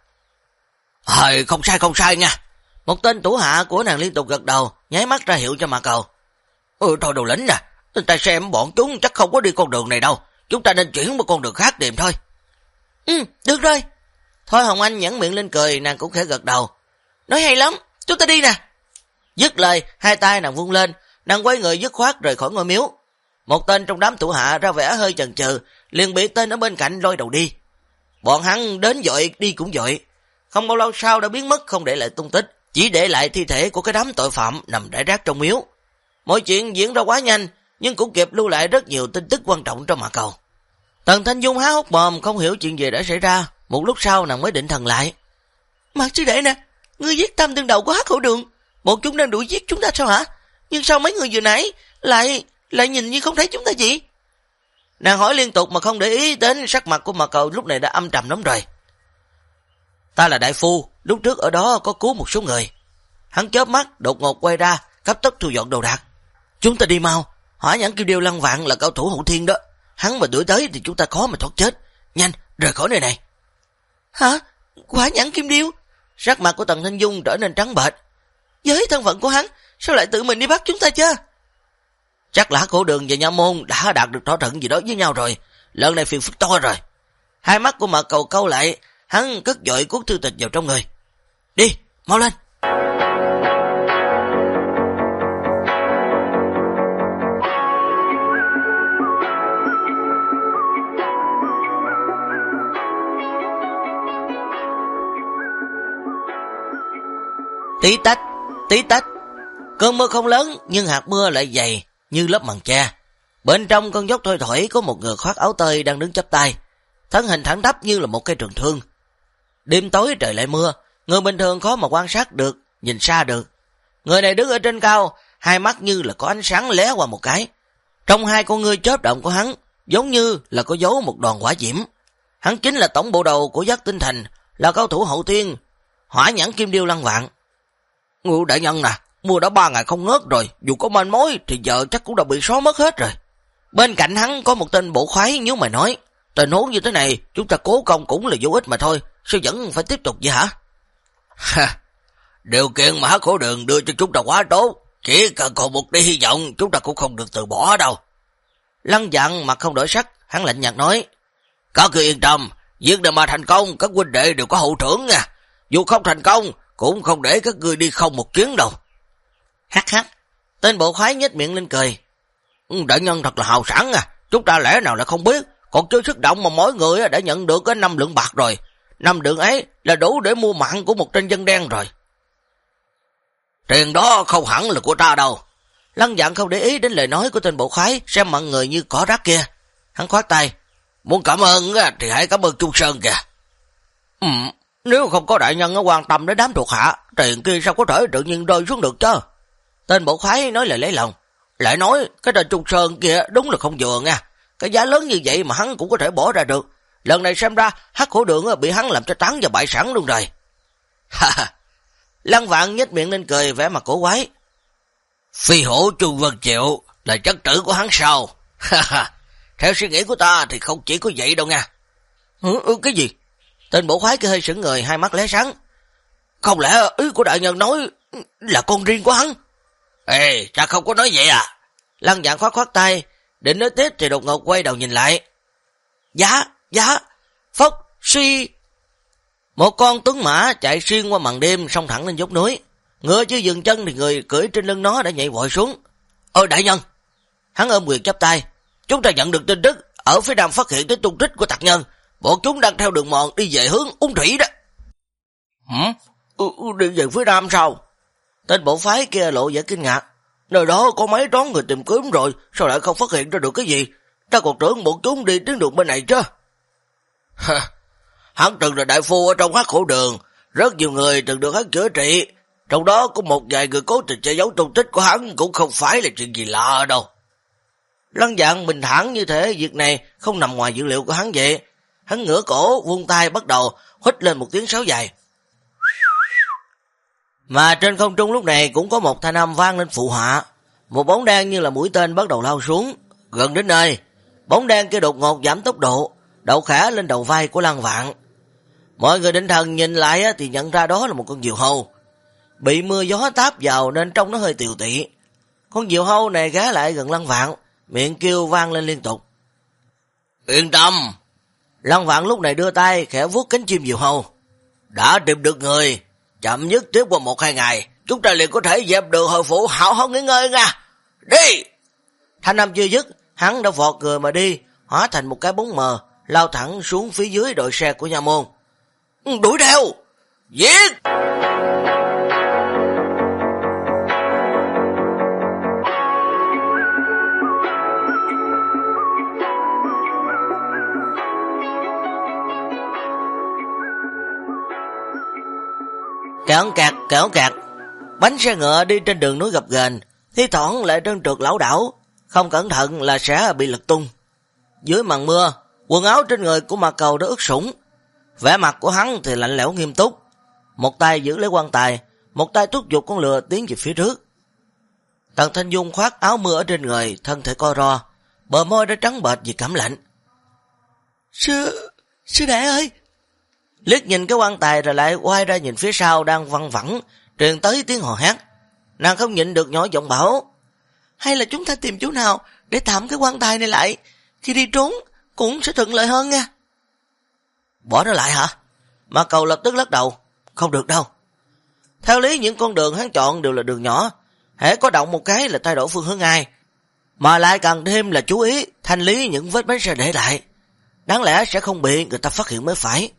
Speaker 1: Không sai nha. Một tên thủ hạ của nàng liên tục gật đầu, nháy mắt ra hiệu cho Mã Cầu. Thôi đầu lĩnh nè, ta xem bọn chúng chắc không có đi con đường này đâu. Chúng ta nên chuyển một con đường khác tìm thôi.
Speaker 2: Được rồi.
Speaker 1: Thôi Hồng Anh nhẫn miệng lên cười, nàng cũng khẽ gật đầu.
Speaker 2: Nói hay lắm, chúng ta đi nè.
Speaker 1: Dứt lời, hai tay nàng vung lên, nàng quay người dứt khoát rời khỏi ngôi miếu. Một tên trong đám thủ hạ ra vẻ hơi chần chừ, liền bị tên ở bên cạnh lôi đầu đi. Bọn hắn đến vội đi cũng vội, không bao lâu sau đã biến mất không để lại tung tích, chỉ để lại thi thể của cái đám tội phạm nằm rải rác trong miếu. Mọi chuyện diễn ra quá nhanh, nhưng cũng kịp lưu lại rất nhiều tin tức quan trọng trong Mã Cầu. Tần Thanh Dung há hốc mồm không hiểu chuyện gì đã xảy ra, một lúc sau nàng mới định thần lại.
Speaker 2: Mạc sư đệ nè, ngươi giết Tam đương đầu của Hắc Hổ Đường, bọn chúng đang đuổi giết chúng ta sao hả? Nhưng sao mấy người vừa nãy lại nhìn như không thấy chúng ta gì?
Speaker 1: Nàng hỏi liên tục mà không để ý đến sắc mặt của Mã Cầu lúc này đã âm trầm lắm rồi. Ta là đại phu, lúc trước ở đó có cứu một số người. Hắn chớp mắt đột ngột quay ra, cấp tốc thu dọn đồ đạc. Chúng ta đi mau, Hỏa Nhãn Kim Điêu Lăng Vạn là cao thủ hậu thiên đó, hắn mà đuổi tới thì chúng ta khó mà thoát chết. Nhanh, rời khỏi nơi này.
Speaker 2: Hả? Hỏa Nhãn Kim Điêu?
Speaker 1: Sắc mặt của Tần Thanh Dung trở nên trắng bệch.
Speaker 2: Với thân phận của hắn, sao lại tự mình đi bắt chúng ta chứ?
Speaker 1: Chắc là Hắc Hổ Đường và Nha Môn đã đạt được thỏa thuận gì đó với nhau rồi. Lần này phiền phức to rồi. Hai mắt của Mã Cầu câu lại, hắn cất vội cuốn thư tịch vào trong người. Đi, mau lên. Tí tách. Cơn mưa không lớn nhưng hạt mưa lại dày như lớp màn che. Bên trong con dốc thoi thổi có một người khoác áo tơi đang đứng chắp tay, thân hình thẳng tắp như là một cây trường thương. Đêm tối trời lại mưa, người bình thường khó mà quan sát được, nhìn xa được. Người này đứng ở trên cao, hai mắt như là có ánh sáng lóe qua một cái. Trong hai con ngươi chớp động của hắn, giống như là có giấu một đoàn hỏa diễm. Hắn chính là tổng bộ đầu của Giác Tinh Thành, là cao thủ hậu thiên, Hỏa Nhãn Kim Điêu Lăng Vạn. Ngưu đại nhân nè, mưa đã 3 ngày không ngớt rồi, dù có manh mối thì giờ chắc cũng đã bị xóa mất hết rồi. Bên cạnh hắn có một tên bộ khoái nhíu mày nói, tình huống như thế này chúng ta cố công cũng là vô ích mà thôi, sao vẫn phải tiếp tục vậy hả? Điều kiện mà Hắc Hổ Đường đưa cho chúng ta quá tốt, chỉ cần còn một tia hy vọng chúng ta cũng không được từ bỏ đâu. Lăng Vạn mặt không đổi sắc, hắn lạnh nhạt nói, các ngươi yên tâm, việc này mà thành công các huynh đệ đều có hậu thưởng nha, dù không thành công cũng không để các ngươi đi không một chuyến đâu.
Speaker 2: Hắc hắc,
Speaker 1: tên bộ khoái nhếch miệng lên cười. Đại nhân thật là hào sảng à, chúng ta lẽ nào lại không biết, còn chưa sức động mà mỗi người đã nhận được 5 lượng bạc rồi. 5 lượng ấy là đủ để mua mạng của một tên dân đen rồi. Tiền đó không hẳn là của ta đâu. Lăng Vạn không để ý đến lời nói của tên bộ khoái, xem mọi người như cỏ rác kia. Hắn khoát tay, muốn cảm ơn thì hãy cảm ơn Trung Sơn kìa. Nếu không có đại nhân quan tâm đến đám thuộc hạ, tiền kia sao có thể tự nhiên rơi xuống được chứ? Tên bộ khoái nói lời lấy lòng, lại nói cái tên Trung Sơn kia đúng là không vừa nha, cái giá lớn như vậy mà hắn cũng có thể bỏ ra được. Lần này xem ra Hắc Hổ Đường bị hắn làm cho tán và bại sẵn luôn rồi. Lăng Vạn nhếch miệng lên cười vẻ mặt cổ quái. Phi hổ Trung Vân Triệu là chất tử của hắn sao? Theo suy nghĩ của ta thì không chỉ có vậy đâu nha. Cái gì? Tên bộ khoái kia hơi sững người, hai mắt lóe sáng. Không lẽ ý của đại nhân nói là con riêng của hắn? Ê, ta không có nói vậy à? Lăng Vạn khoát tay, định nói tiếp thì đột ngột quay đầu nhìn lại. Giá, phốc, suy. Một con tuấn mã chạy xuyên qua màn đêm xông thẳng lên dốc núi. Ngựa chưa dừng chân thì người cưỡi trên lưng nó đã nhảy vội xuống. Ôi đại nhân! Hắn ôm quyền chắp tay. Chúng ta nhận được tin tức, ở phía nam phát hiện tới tung tích của tặc nhân. Bọn chúng đang theo đường mòn đi về hướng Ung Thủy đó. Đi về phía nam sao? Tên bộ phái kia lộ vẻ kinh ngạc. Nơi đó có mấy toán người tìm kiếm rồi, sao lại không phát hiện ra được cái gì? Ta còn tưởng bọn chúng đi tuyến đường bên này chứ. Hắn từng là đại phu ở trong Hắc Khổ Đường, rất nhiều người từng được hắn chữa trị, trong đó có một vài người cố tình che giấu tung tích của hắn cũng không phải là chuyện gì lạ đâu. Lăng Vạn bình thản như thế, việc này không nằm ngoài dữ liệu của hắn vậy. Hắn ngửa cổ, vung tay bắt đầu huýt lên một tiếng sáo dài. Mà trên không trung lúc này cũng có một thanh âm vang lên phụ họa. Một bóng đen như là mũi tên bắt đầu lao xuống. Gần đến nơi, bóng đen kia đột ngột giảm tốc độ, đậu khẽ lên đầu vai của Lăng Vạn. Mọi người định thần nhìn lại thì nhận ra đó là một con diều hâu. Bị mưa gió táp vào nên trông nó hơi tiều tị. Con diều hâu này ghé lại gần Lăng Vạn, miệng kêu vang lên liên tục. Yên tâm! Lăng Vạn lúc này đưa tay khẽ vuốt cánh chim diều hâu. Đã tìm được người, chậm nhất tiếp qua 1-2 ngày, chúng ta liền có thể dẹp đường hồi phủ hảo hảo nghỉ ngơi nha. Đi! Thanh âm chưa dứt, hắn đã vọt người mà đi, hóa thành một cái bóng mờ, lao thẳng xuống phía dưới đội xe của nha môn. Đuổi theo! Giết! Kéo cạt, bánh xe ngựa đi trên đường núi gập ghềnh, thi thoảng lại trơn trượt lảo đảo, không cẩn thận là sẽ bị lật tung. Dưới màn mưa, quần áo trên người của Mạc Cầu đã ướt sũng, vẻ mặt của hắn thì lạnh lẽo nghiêm túc, một tay giữ lấy quan tài, một tay thúc giục con lừa tiến về phía trước. Tần Thanh Dung khoác áo mưa ở trên người, thân thể co ro, bờ môi đã trắng bệch vì cảm lạnh. Sư đệ ơi! Liếc nhìn cái quan tài rồi lại quay ra nhìn phía sau đang văng vẳng, truyền tới tiếng hò hét. Nàng không nhịn được nhỏ giọng bảo, hay là chúng ta tìm chỗ nào để tạm cái quan tài này lại, khi đi trốn cũng sẽ thuận lợi hơn nha. Bỏ nó lại hả? Mạc Cầu lập tức lắc đầu, không được đâu. Theo lý những con đường hắn chọn đều là đường nhỏ, hễ có động một cái là thay đổi phương hướng ngay, mà lại cần thêm là chú ý thanh lý những vết bánh xe để lại, đáng lẽ sẽ không bị người ta phát hiện mới phải.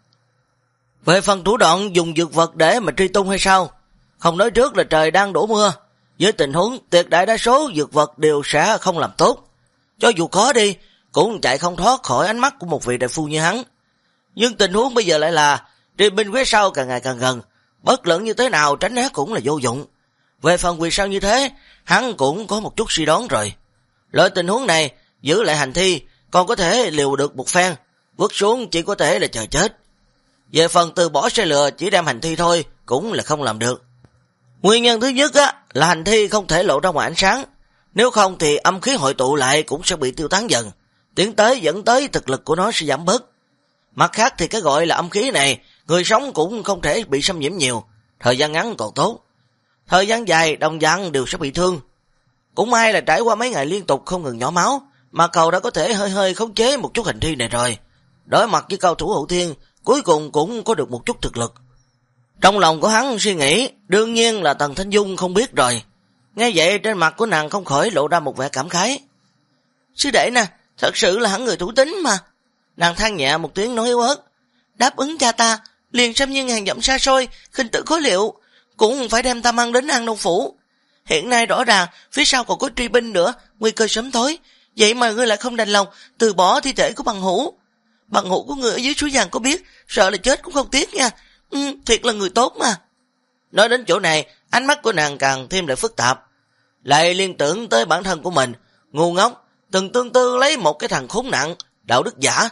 Speaker 1: Về phần thủ đoạn dùng dược vật để mà truy tung hay sao, không nói trước là trời đang đổ mưa, với tình huống tuyệt đại đa số dược vật đều sẽ không làm tốt, cho dù có đi cũng chạy không thoát khỏi ánh mắt của một vị đại phu như hắn. Nhưng tình huống bây giờ lại là truy binh phía sau càng ngày càng gần, bất luận như thế nào tránh né cũng là vô dụng. Về phần vì sao như thế, hắn cũng có một chút suy đoán rồi. Loại tình huống này giữ lại hành thi còn có thể liều được một phen, vứt xuống chỉ có thể là chờ chết. Về phần từ bỏ xe lừa chỉ đem hành thi thôi cũng là không làm được. Nguyên nhân thứ nhất là hành thi không thể lộ ra ngoài ánh sáng, nếu không thì âm khí hội tụ lại cũng sẽ bị tiêu tán dần, tiến tới dẫn tới thực lực của nó sẽ giảm bớt. Mặt khác thì cái gọi là âm khí này, người sống cũng không thể bị xâm nhiễm nhiều, thời gian ngắn còn tốt, thời gian dài đồng dạng đều sẽ bị thương. Cũng may là trải qua mấy ngày liên tục không ngừng nhỏ máu, mà Cầu đã có thể hơi khống chế một chút hành thi này rồi. Đối mặt với cao thủ hậu thiên, cuối cùng cũng có được một chút thực lực. Trong lòng của hắn suy nghĩ, đương nhiên là Tần Thanh Dung không biết rồi. Nghe vậy trên mặt của nàng không khỏi lộ ra một vẻ cảm khái. Sư đệ nè, thật sự là hắn người thủ tín mà. Nàng than nhẹ một tiếng nói yếu ớt. Đáp ứng cha ta, liền xem như ngàn dặm xa xôi, khinh tử khối liệu, cũng phải đem ta mang đến An Đông Phủ. Hiện nay rõ ràng, phía sau còn có truy binh nữa, nguy cơ sớm tối. Vậy mà ngươi lại không đành lòng, từ bỏ thi thể của bằng hữu. Bằng hữu của người ở dưới suối vàng có biết, sợ là chết cũng không tiếc nha. Thiệt là người tốt mà. Nói đến chỗ này, ánh mắt của nàng càng thêm lại phức tạp. Lại liên tưởng tới bản thân của mình, ngu ngốc, từng tương tư lấy một cái thằng khốn nạn, đạo đức giả.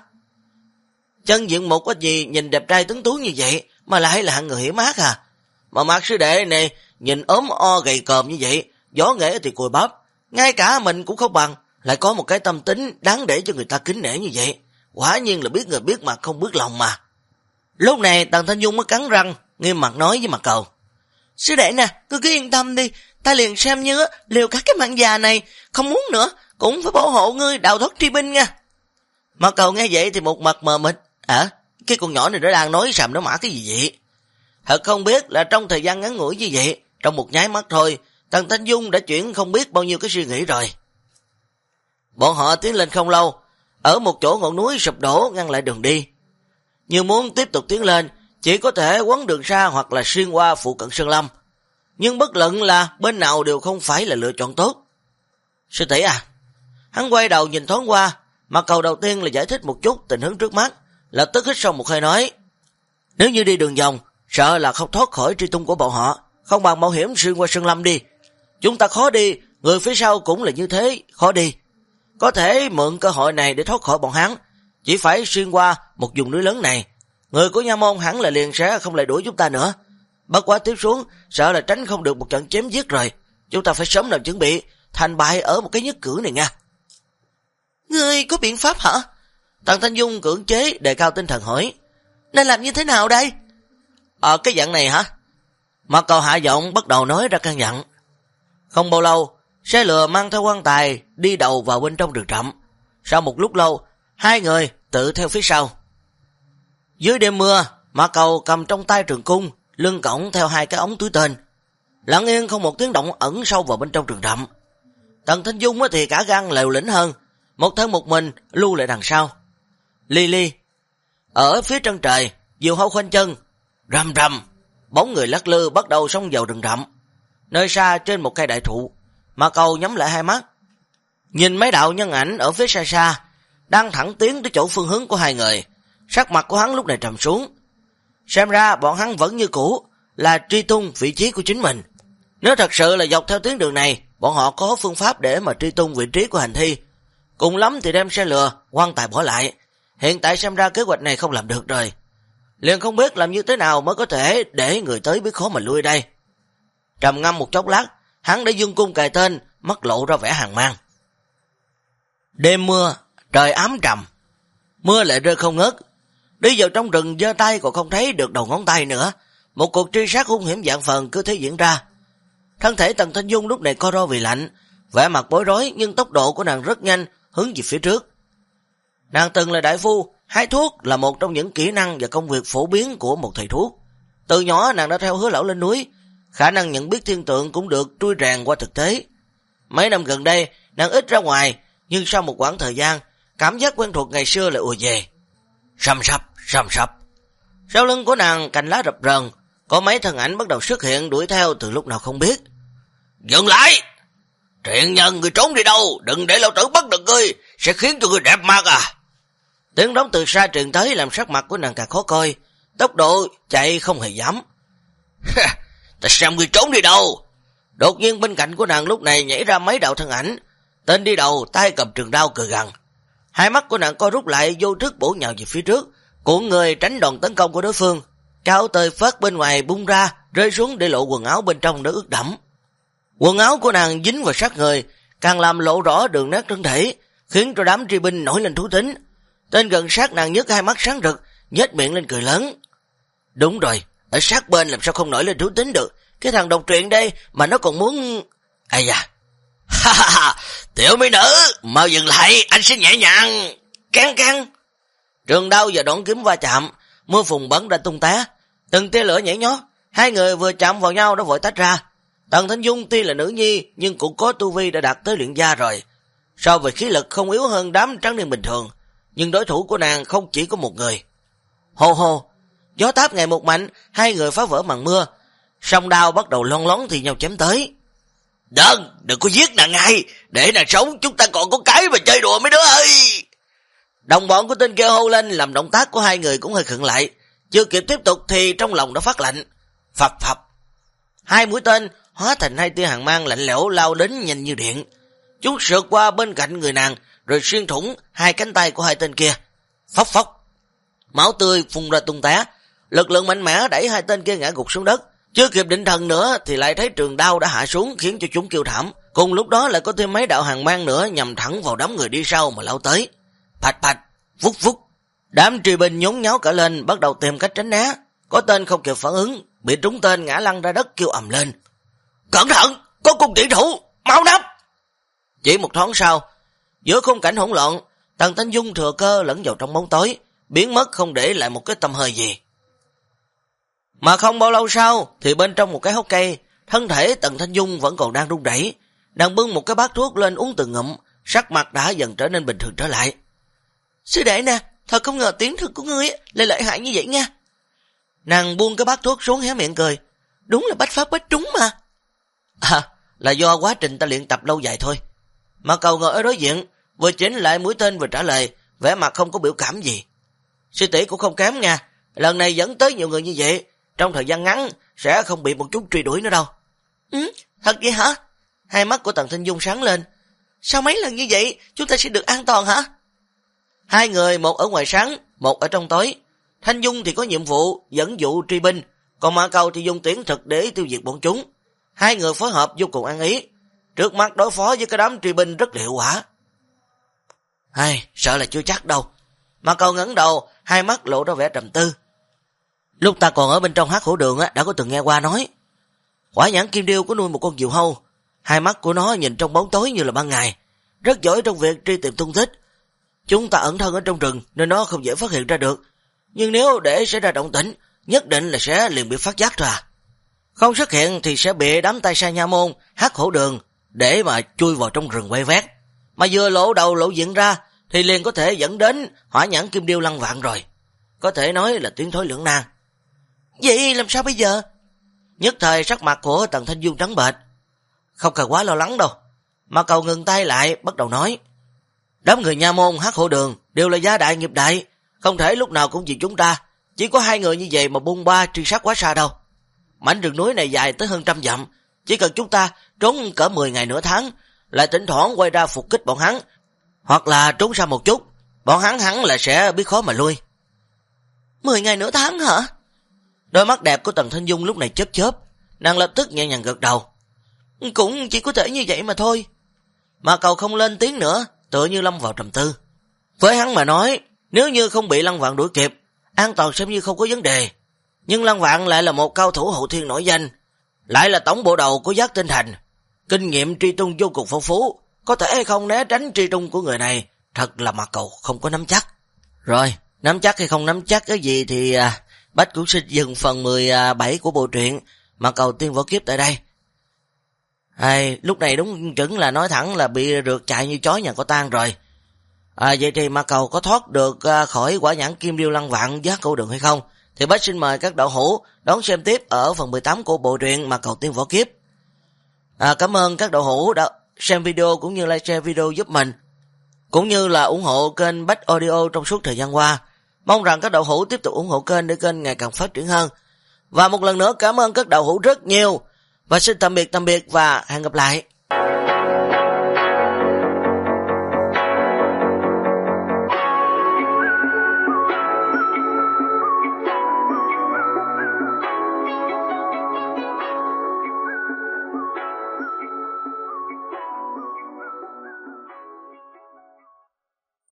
Speaker 1: Chân diện một có gì nhìn đẹp trai tuấn tú như vậy, mà lại là hạng người hiểm ác à. Mà Mạc sư đệ này, nhìn ốm o gầy còm như vậy, gió nghệ thì cùi bắp, ngay cả mình cũng không bằng, lại có một cái tâm tính đáng để cho người ta kính nể như vậy. Quả nhiên là biết người biết mặt không biết lòng mà. Lúc này Tần Thanh Dung mới cắn răng, nghiêm mặt nói với Mạc Cầu. Sư đệ nè, cứ yên tâm đi, ta liền xem như liều các cái mạng già này, không muốn nữa, cũng phải bảo hộ ngươi đào thoát truy binh nha. Mạc Cầu nghe vậy thì một mặt mờ mịt. Cái con nhỏ này nó đang nói sàm nói mã cái gì vậy? Thật không biết là trong thời gian ngắn ngủi như vậy, trong một nháy mắt thôi, Tần Thanh Dung đã chuyển không biết bao nhiêu cái suy nghĩ rồi. Bọn họ tiến lên không lâu, ở một chỗ ngọn núi sụp đổ ngăn lại đường đi. Như muốn tiếp tục tiến lên, chỉ có thể quấn đường xa hoặc là xuyên qua phụ cận Sơn Lâm. nhưng bất luận là bên nào đều không phải là lựa chọn tốt. Sư tỷ à? Hắn quay đầu nhìn thoáng qua, mà cầu đầu tiên là giải thích một chút tình huống trước mắt, lập tức hít sâu một hơi nói: nếu như đi đường vòng, sợ là không thoát khỏi truy tung của bọn họ, không bằng mạo hiểm xuyên qua Sơn Lâm đi. Chúng ta khó đi, người phía sau cũng là như thế, khó đi. Có thể mượn cơ hội này để thoát khỏi bọn hắn, chỉ phải xuyên qua một vùng núi lớn này. Người của Nha Môn hẳn là liền sẽ không lại đuổi chúng ta nữa. Bất quá tiếp xuống, sợ là tránh không được một trận chém giết rồi. Chúng ta phải sớm làm chuẩn bị, thành bại ở một cái nhất cử này nha.
Speaker 2: Ngươi có biện pháp hả?
Speaker 1: Tần Thanh Dung cưỡng chế đề cao tinh thần hỏi.
Speaker 2: Nên làm như thế nào đây?
Speaker 1: Cái dạng này hả? Mà cầu hạ giọng bắt đầu nói ra căn dặn. Không bao lâu, xe lừa mang theo quan tài đi đầu vào bên trong rừng rậm. Sau một lúc lâu, hai người tự theo phía sau. Dưới đêm mưa, Mã Cầu cầm trong tay trường cung, lưng cõng theo hai cái ống túi tên. Lặng yên không một tiếng động ẩn sâu vào bên trong rừng rậm. Tần Thanh Dung thì cả gan lều lĩnh hơn, một thân một mình lưu lại đằng sau. Ly ở phía chân trời, diều hâu khoanh chân, rầm rầm, bóng người lắc lư bắt đầu xông vào rừng rậm. Nơi xa trên một cây đại thụ, Mã Cầu nhắm lại hai mắt, nhìn mấy đạo nhân ảnh ở phía xa xa đang thẳng tiến tới chỗ phương hướng của hai người. Sắc mặt của hắn lúc này trầm xuống. Xem ra bọn hắn vẫn như cũ là truy tung vị trí của chính mình. Nếu thật sự là dọc theo tuyến đường này, bọn họ có phương pháp để mà truy tung vị trí của hành thi. Cùng lắm thì đem xe lừa, quan tài bỏ lại. Hiện tại xem ra kế hoạch này không làm được rồi. Liền không biết làm như thế nào mới có thể để người tới biết khó mà lui đây. Trầm ngâm một chốc lát, hắn đã dương cung cài tên, mắt lộ ra vẻ hàng mang. Đêm mưa, trời ám trầm, mưa lại rơi không ngớt. Đi vào trong rừng giơ tay còn không thấy được đầu ngón tay nữa. Một cuộc truy sát hung hiểm vạn phần cứ thế diễn ra. Thân thể Tần Thanh Dung lúc này co ro vì lạnh, vẻ mặt bối rối, nhưng tốc độ của nàng rất nhanh, hướng về phía trước. Nàng từng là đại phu, hái thuốc là một trong những kỹ năng và công việc phổ biến của một thầy thuốc. Từ nhỏ nàng đã theo Hứa lão lên núi, khả năng nhận biết thiên tượng cũng được trui rèn qua thực tế. Mấy năm gần đây, nàng ít ra ngoài, nhưng sau một quãng thời gian, cảm giác quen thuộc ngày xưa lại ùa về. Rầm rập. Sau lưng của nàng cành lá rập rờn, có mấy thân ảnh bắt đầu xuất hiện đuổi theo từ lúc nào không biết. Dừng lại! Triện nhân, người trốn đi đâu? Đừng để lão tử bắt được ngươi, sẽ khiến cho ngươi đẹp mặt à! Tiếng đóng từ xa truyền tới làm sắc mặt của nàng càng khó coi, tốc độ chạy không hề giảm. Ta xem ngươi trốn đi đâu? Đột nhiên bên cạnh của nàng lúc này nhảy ra mấy đạo thân ảnh, tên đi đầu tay cầm trường đao cười gằn. Hai mắt của nàng co rút lại, vô thức bổ nhào về phía trước, cuộn người tránh đòn tấn công của đối phương. Cao tơi phớt bên ngoài bung ra, rơi xuống để lộ quần áo bên trong đã ướt đẫm. Quần áo của nàng dính vào sát người, càng làm lộ rõ đường nét thân thể, khiến cho đám truy binh nổi lên thú tính. Tên gần sát nàng nhất hai mắt sáng rực, nhếch miệng lên cười lớn. Đúng rồi, ở sát bên làm sao không nổi lên thú tính được? Cái thằng độc truyện đây mà nó còn muốn... Ây da! Ha ha ha! Tiểu mỹ nữ, mau dừng lại, anh sẽ nhẹ nhàng. Can. Trường đao và đoạn kiếm va chạm, mưa phùn bắn ra tung té, từng tia lửa nhảy nhót, hai người vừa chạm vào nhau đã vội tách ra. Tần Thanh Dung tuy là nữ nhi nhưng cũng có tu vi đã đạt tới luyện gia rồi, so về khí lực không yếu hơn đám trắng niên bình thường, nhưng đối thủ của nàng không chỉ có một người. Hồ hồ, gió táp ngày một mạnh, hai người phá vỡ màn mưa, song đao bắt đầu lon lón thì nhau chém tới. Đừng có giết nàng ngay, để nàng sống chúng ta còn có cái mà chơi đùa mấy đứa ơi. Đồng bọn của tên kia hô lên làm động tác của hai người cũng hơi khựng lại, chưa kịp tiếp tục thì trong lòng đã phát lạnh. Phập. Hai mũi tên hóa thành hai tia hàn mang lạnh lẽo lao đến nhanh như điện. Chúng sượt qua bên cạnh người nàng rồi xuyên thủng hai cánh tay của hai tên kia. Phốc. Máu tươi phun ra tung té, lực lượng mạnh mẽ đẩy hai tên kia ngã gục xuống đất. Chưa kịp định thần nữa thì lại thấy trường đao đã hạ xuống khiến cho chúng kêu thảm. Cùng lúc đó lại có thêm mấy đạo hàn mang nữa nhằm thẳng vào đám người đi sau mà lao tới. Phạch, vút. Đám truy binh nhốn nháo cả lên bắt đầu tìm cách tránh né. Có tên không kịp phản ứng, bị trúng tên ngã lăn ra đất kêu ầm lên. Cẩn thận, có cung tiễn thủ, mau nấp. Chỉ một thoáng sau, giữa khung cảnh hỗn loạn, Tần Thanh Dung thừa cơ lẫn vào trong bóng tối, biến mất không để lại một cái tăm hơi gì. Mà không bao lâu sau thì bên trong một cái hốc cây, thân thể Tần Thanh Dung vẫn còn đang run rẩy. Nàng bưng một cái bát thuốc lên uống từng ngụm, sắc mặt đã dần trở nên bình thường trở lại. Sư đệ nè, thật không ngờ tiếng thuật của ngươi lại lợi hại như vậy nha. Nàng buông cái bát thuốc xuống hé miệng cười. Đúng là bách pháp bách trúng mà. Là do quá trình ta luyện tập lâu dài thôi. Mà Cầu ngồi ở đối diện, vừa chỉnh lại mũi tên vừa trả lời, vẻ mặt không có biểu cảm gì. Sư tỷ cũng không kém nha, lần này dẫn tới nhiều người như vậy, trong thời gian ngắn sẽ không bị một chút truy đuổi nữa đâu.
Speaker 2: Thật vậy hả? Hai mắt của Tần Thanh Dung sáng lên. Sao mấy lần như vậy chúng ta sẽ được an toàn hả?
Speaker 1: Hai người, một ở ngoài sáng, một ở trong tối. Thanh Dung thì có nhiệm vụ dẫn dụ truy binh, còn Mã Cầu thì dùng tiễn thực để tiêu diệt bọn chúng. Hai người phối hợp vô cùng ăn ý, trước mắt đối phó với cái đám truy binh rất hiệu quả. Sợ là chưa chắc đâu. Mã Cầu ngẩng đầu, hai mắt lộ ra vẻ trầm tư. Lúc ta còn ở bên trong Hắc Hổ Đường đã có từng nghe qua nói, Hỏa Nhãn Kim Điêu có nuôi một con diều hâu, hai mắt của nó nhìn trong bóng tối như là ban ngày, rất giỏi trong việc truy tìm tung tích. Chúng ta ẩn thân ở trong rừng nên nó không dễ phát hiện ra được, nhưng nếu để xảy ra động tĩnh, nhất định là sẽ liền bị phát giác ra. Không xuất hiện thì sẽ bị đám tay sai nha môn, Hắc Hổ Đường để mà chui vào trong rừng quay vét. Mà vừa lộ đầu lộ diện ra thì liền có thể dẫn đến Hỏa Nhãn Kim Điêu lăng vạn rồi. Có thể nói là tiến thối lưỡng nan.
Speaker 2: Vậy làm sao bây giờ?
Speaker 1: Nhất thời sắc mặt của Tần Thanh Dung trắng bệch. Không cần quá lo lắng đâu. Mà Cầu ngừng tay lại bắt đầu nói, đám người nha môn Hắc Hổ Đường đều là gia đại nghiệp đại, không thể lúc nào cũng vì chúng ta. Chỉ có hai người như vậy mà bung ba truy sát quá xa đâu. Mảnh rừng núi này dài tới hơn 100 dặm, chỉ cần chúng ta trốn cỡ 10 ngày nửa tháng, lại thỉnh thoảng quay ra phục kích bọn hắn, hoặc là trốn xa một chút, bọn hắn hẳn là sẽ biết khó mà lui.
Speaker 2: 10 ngày nửa tháng hả?
Speaker 1: Đôi mắt đẹp của Tần Thanh Dung lúc này chớp chớp, nàng lập tức nhẹ nhàng gật đầu.
Speaker 2: Cũng chỉ có thể như vậy mà thôi.
Speaker 1: Mà Cầu không lên tiếng nữa, tựa như lâm vào trầm tư. Với hắn mà nói, nếu như không bị Lăng Vạn đuổi kịp, an toàn xem như không có vấn đề. Nhưng Lăng Vạn lại là một cao thủ hậu thiên nổi danh, lại là tổng bộ đầu của Giác Tinh Thành, kinh nghiệm truy tung vô cùng phong phú, có thể hay không né tránh truy tung của người này, thật là mà Cầu không có nắm chắc. Rồi, nắm chắc hay không nắm chắc cái gì thì Bách cũng xin dừng phần 17 của bộ truyện Mà Cầu Tiên Võ Kiếp tại đây. Lúc này đúng chừng là nói thẳng là bị rượt chạy như chó nhà có tang rồi. Vậy thì Mà Cầu có thoát được khỏi Hỏa Nhãn Kim Điêu Lăng Vạn Giác Cổ Đường hay không? Thì Bách xin mời các đạo hữu đón xem tiếp ở phần 18 của bộ truyện Mà Cầu Tiên Võ Kiếp. Cảm ơn các đạo hữu đã xem video cũng như like share video giúp mình, cũng như là ủng hộ kênh Bách Audio trong suốt thời gian qua. Mong rằng các đạo hữu tiếp tục ủng hộ kênh để kênh ngày càng phát triển hơn. Và một lần nữa cảm ơn các đạo hữu rất nhiều. Và xin tạm biệt và hẹn gặp lại.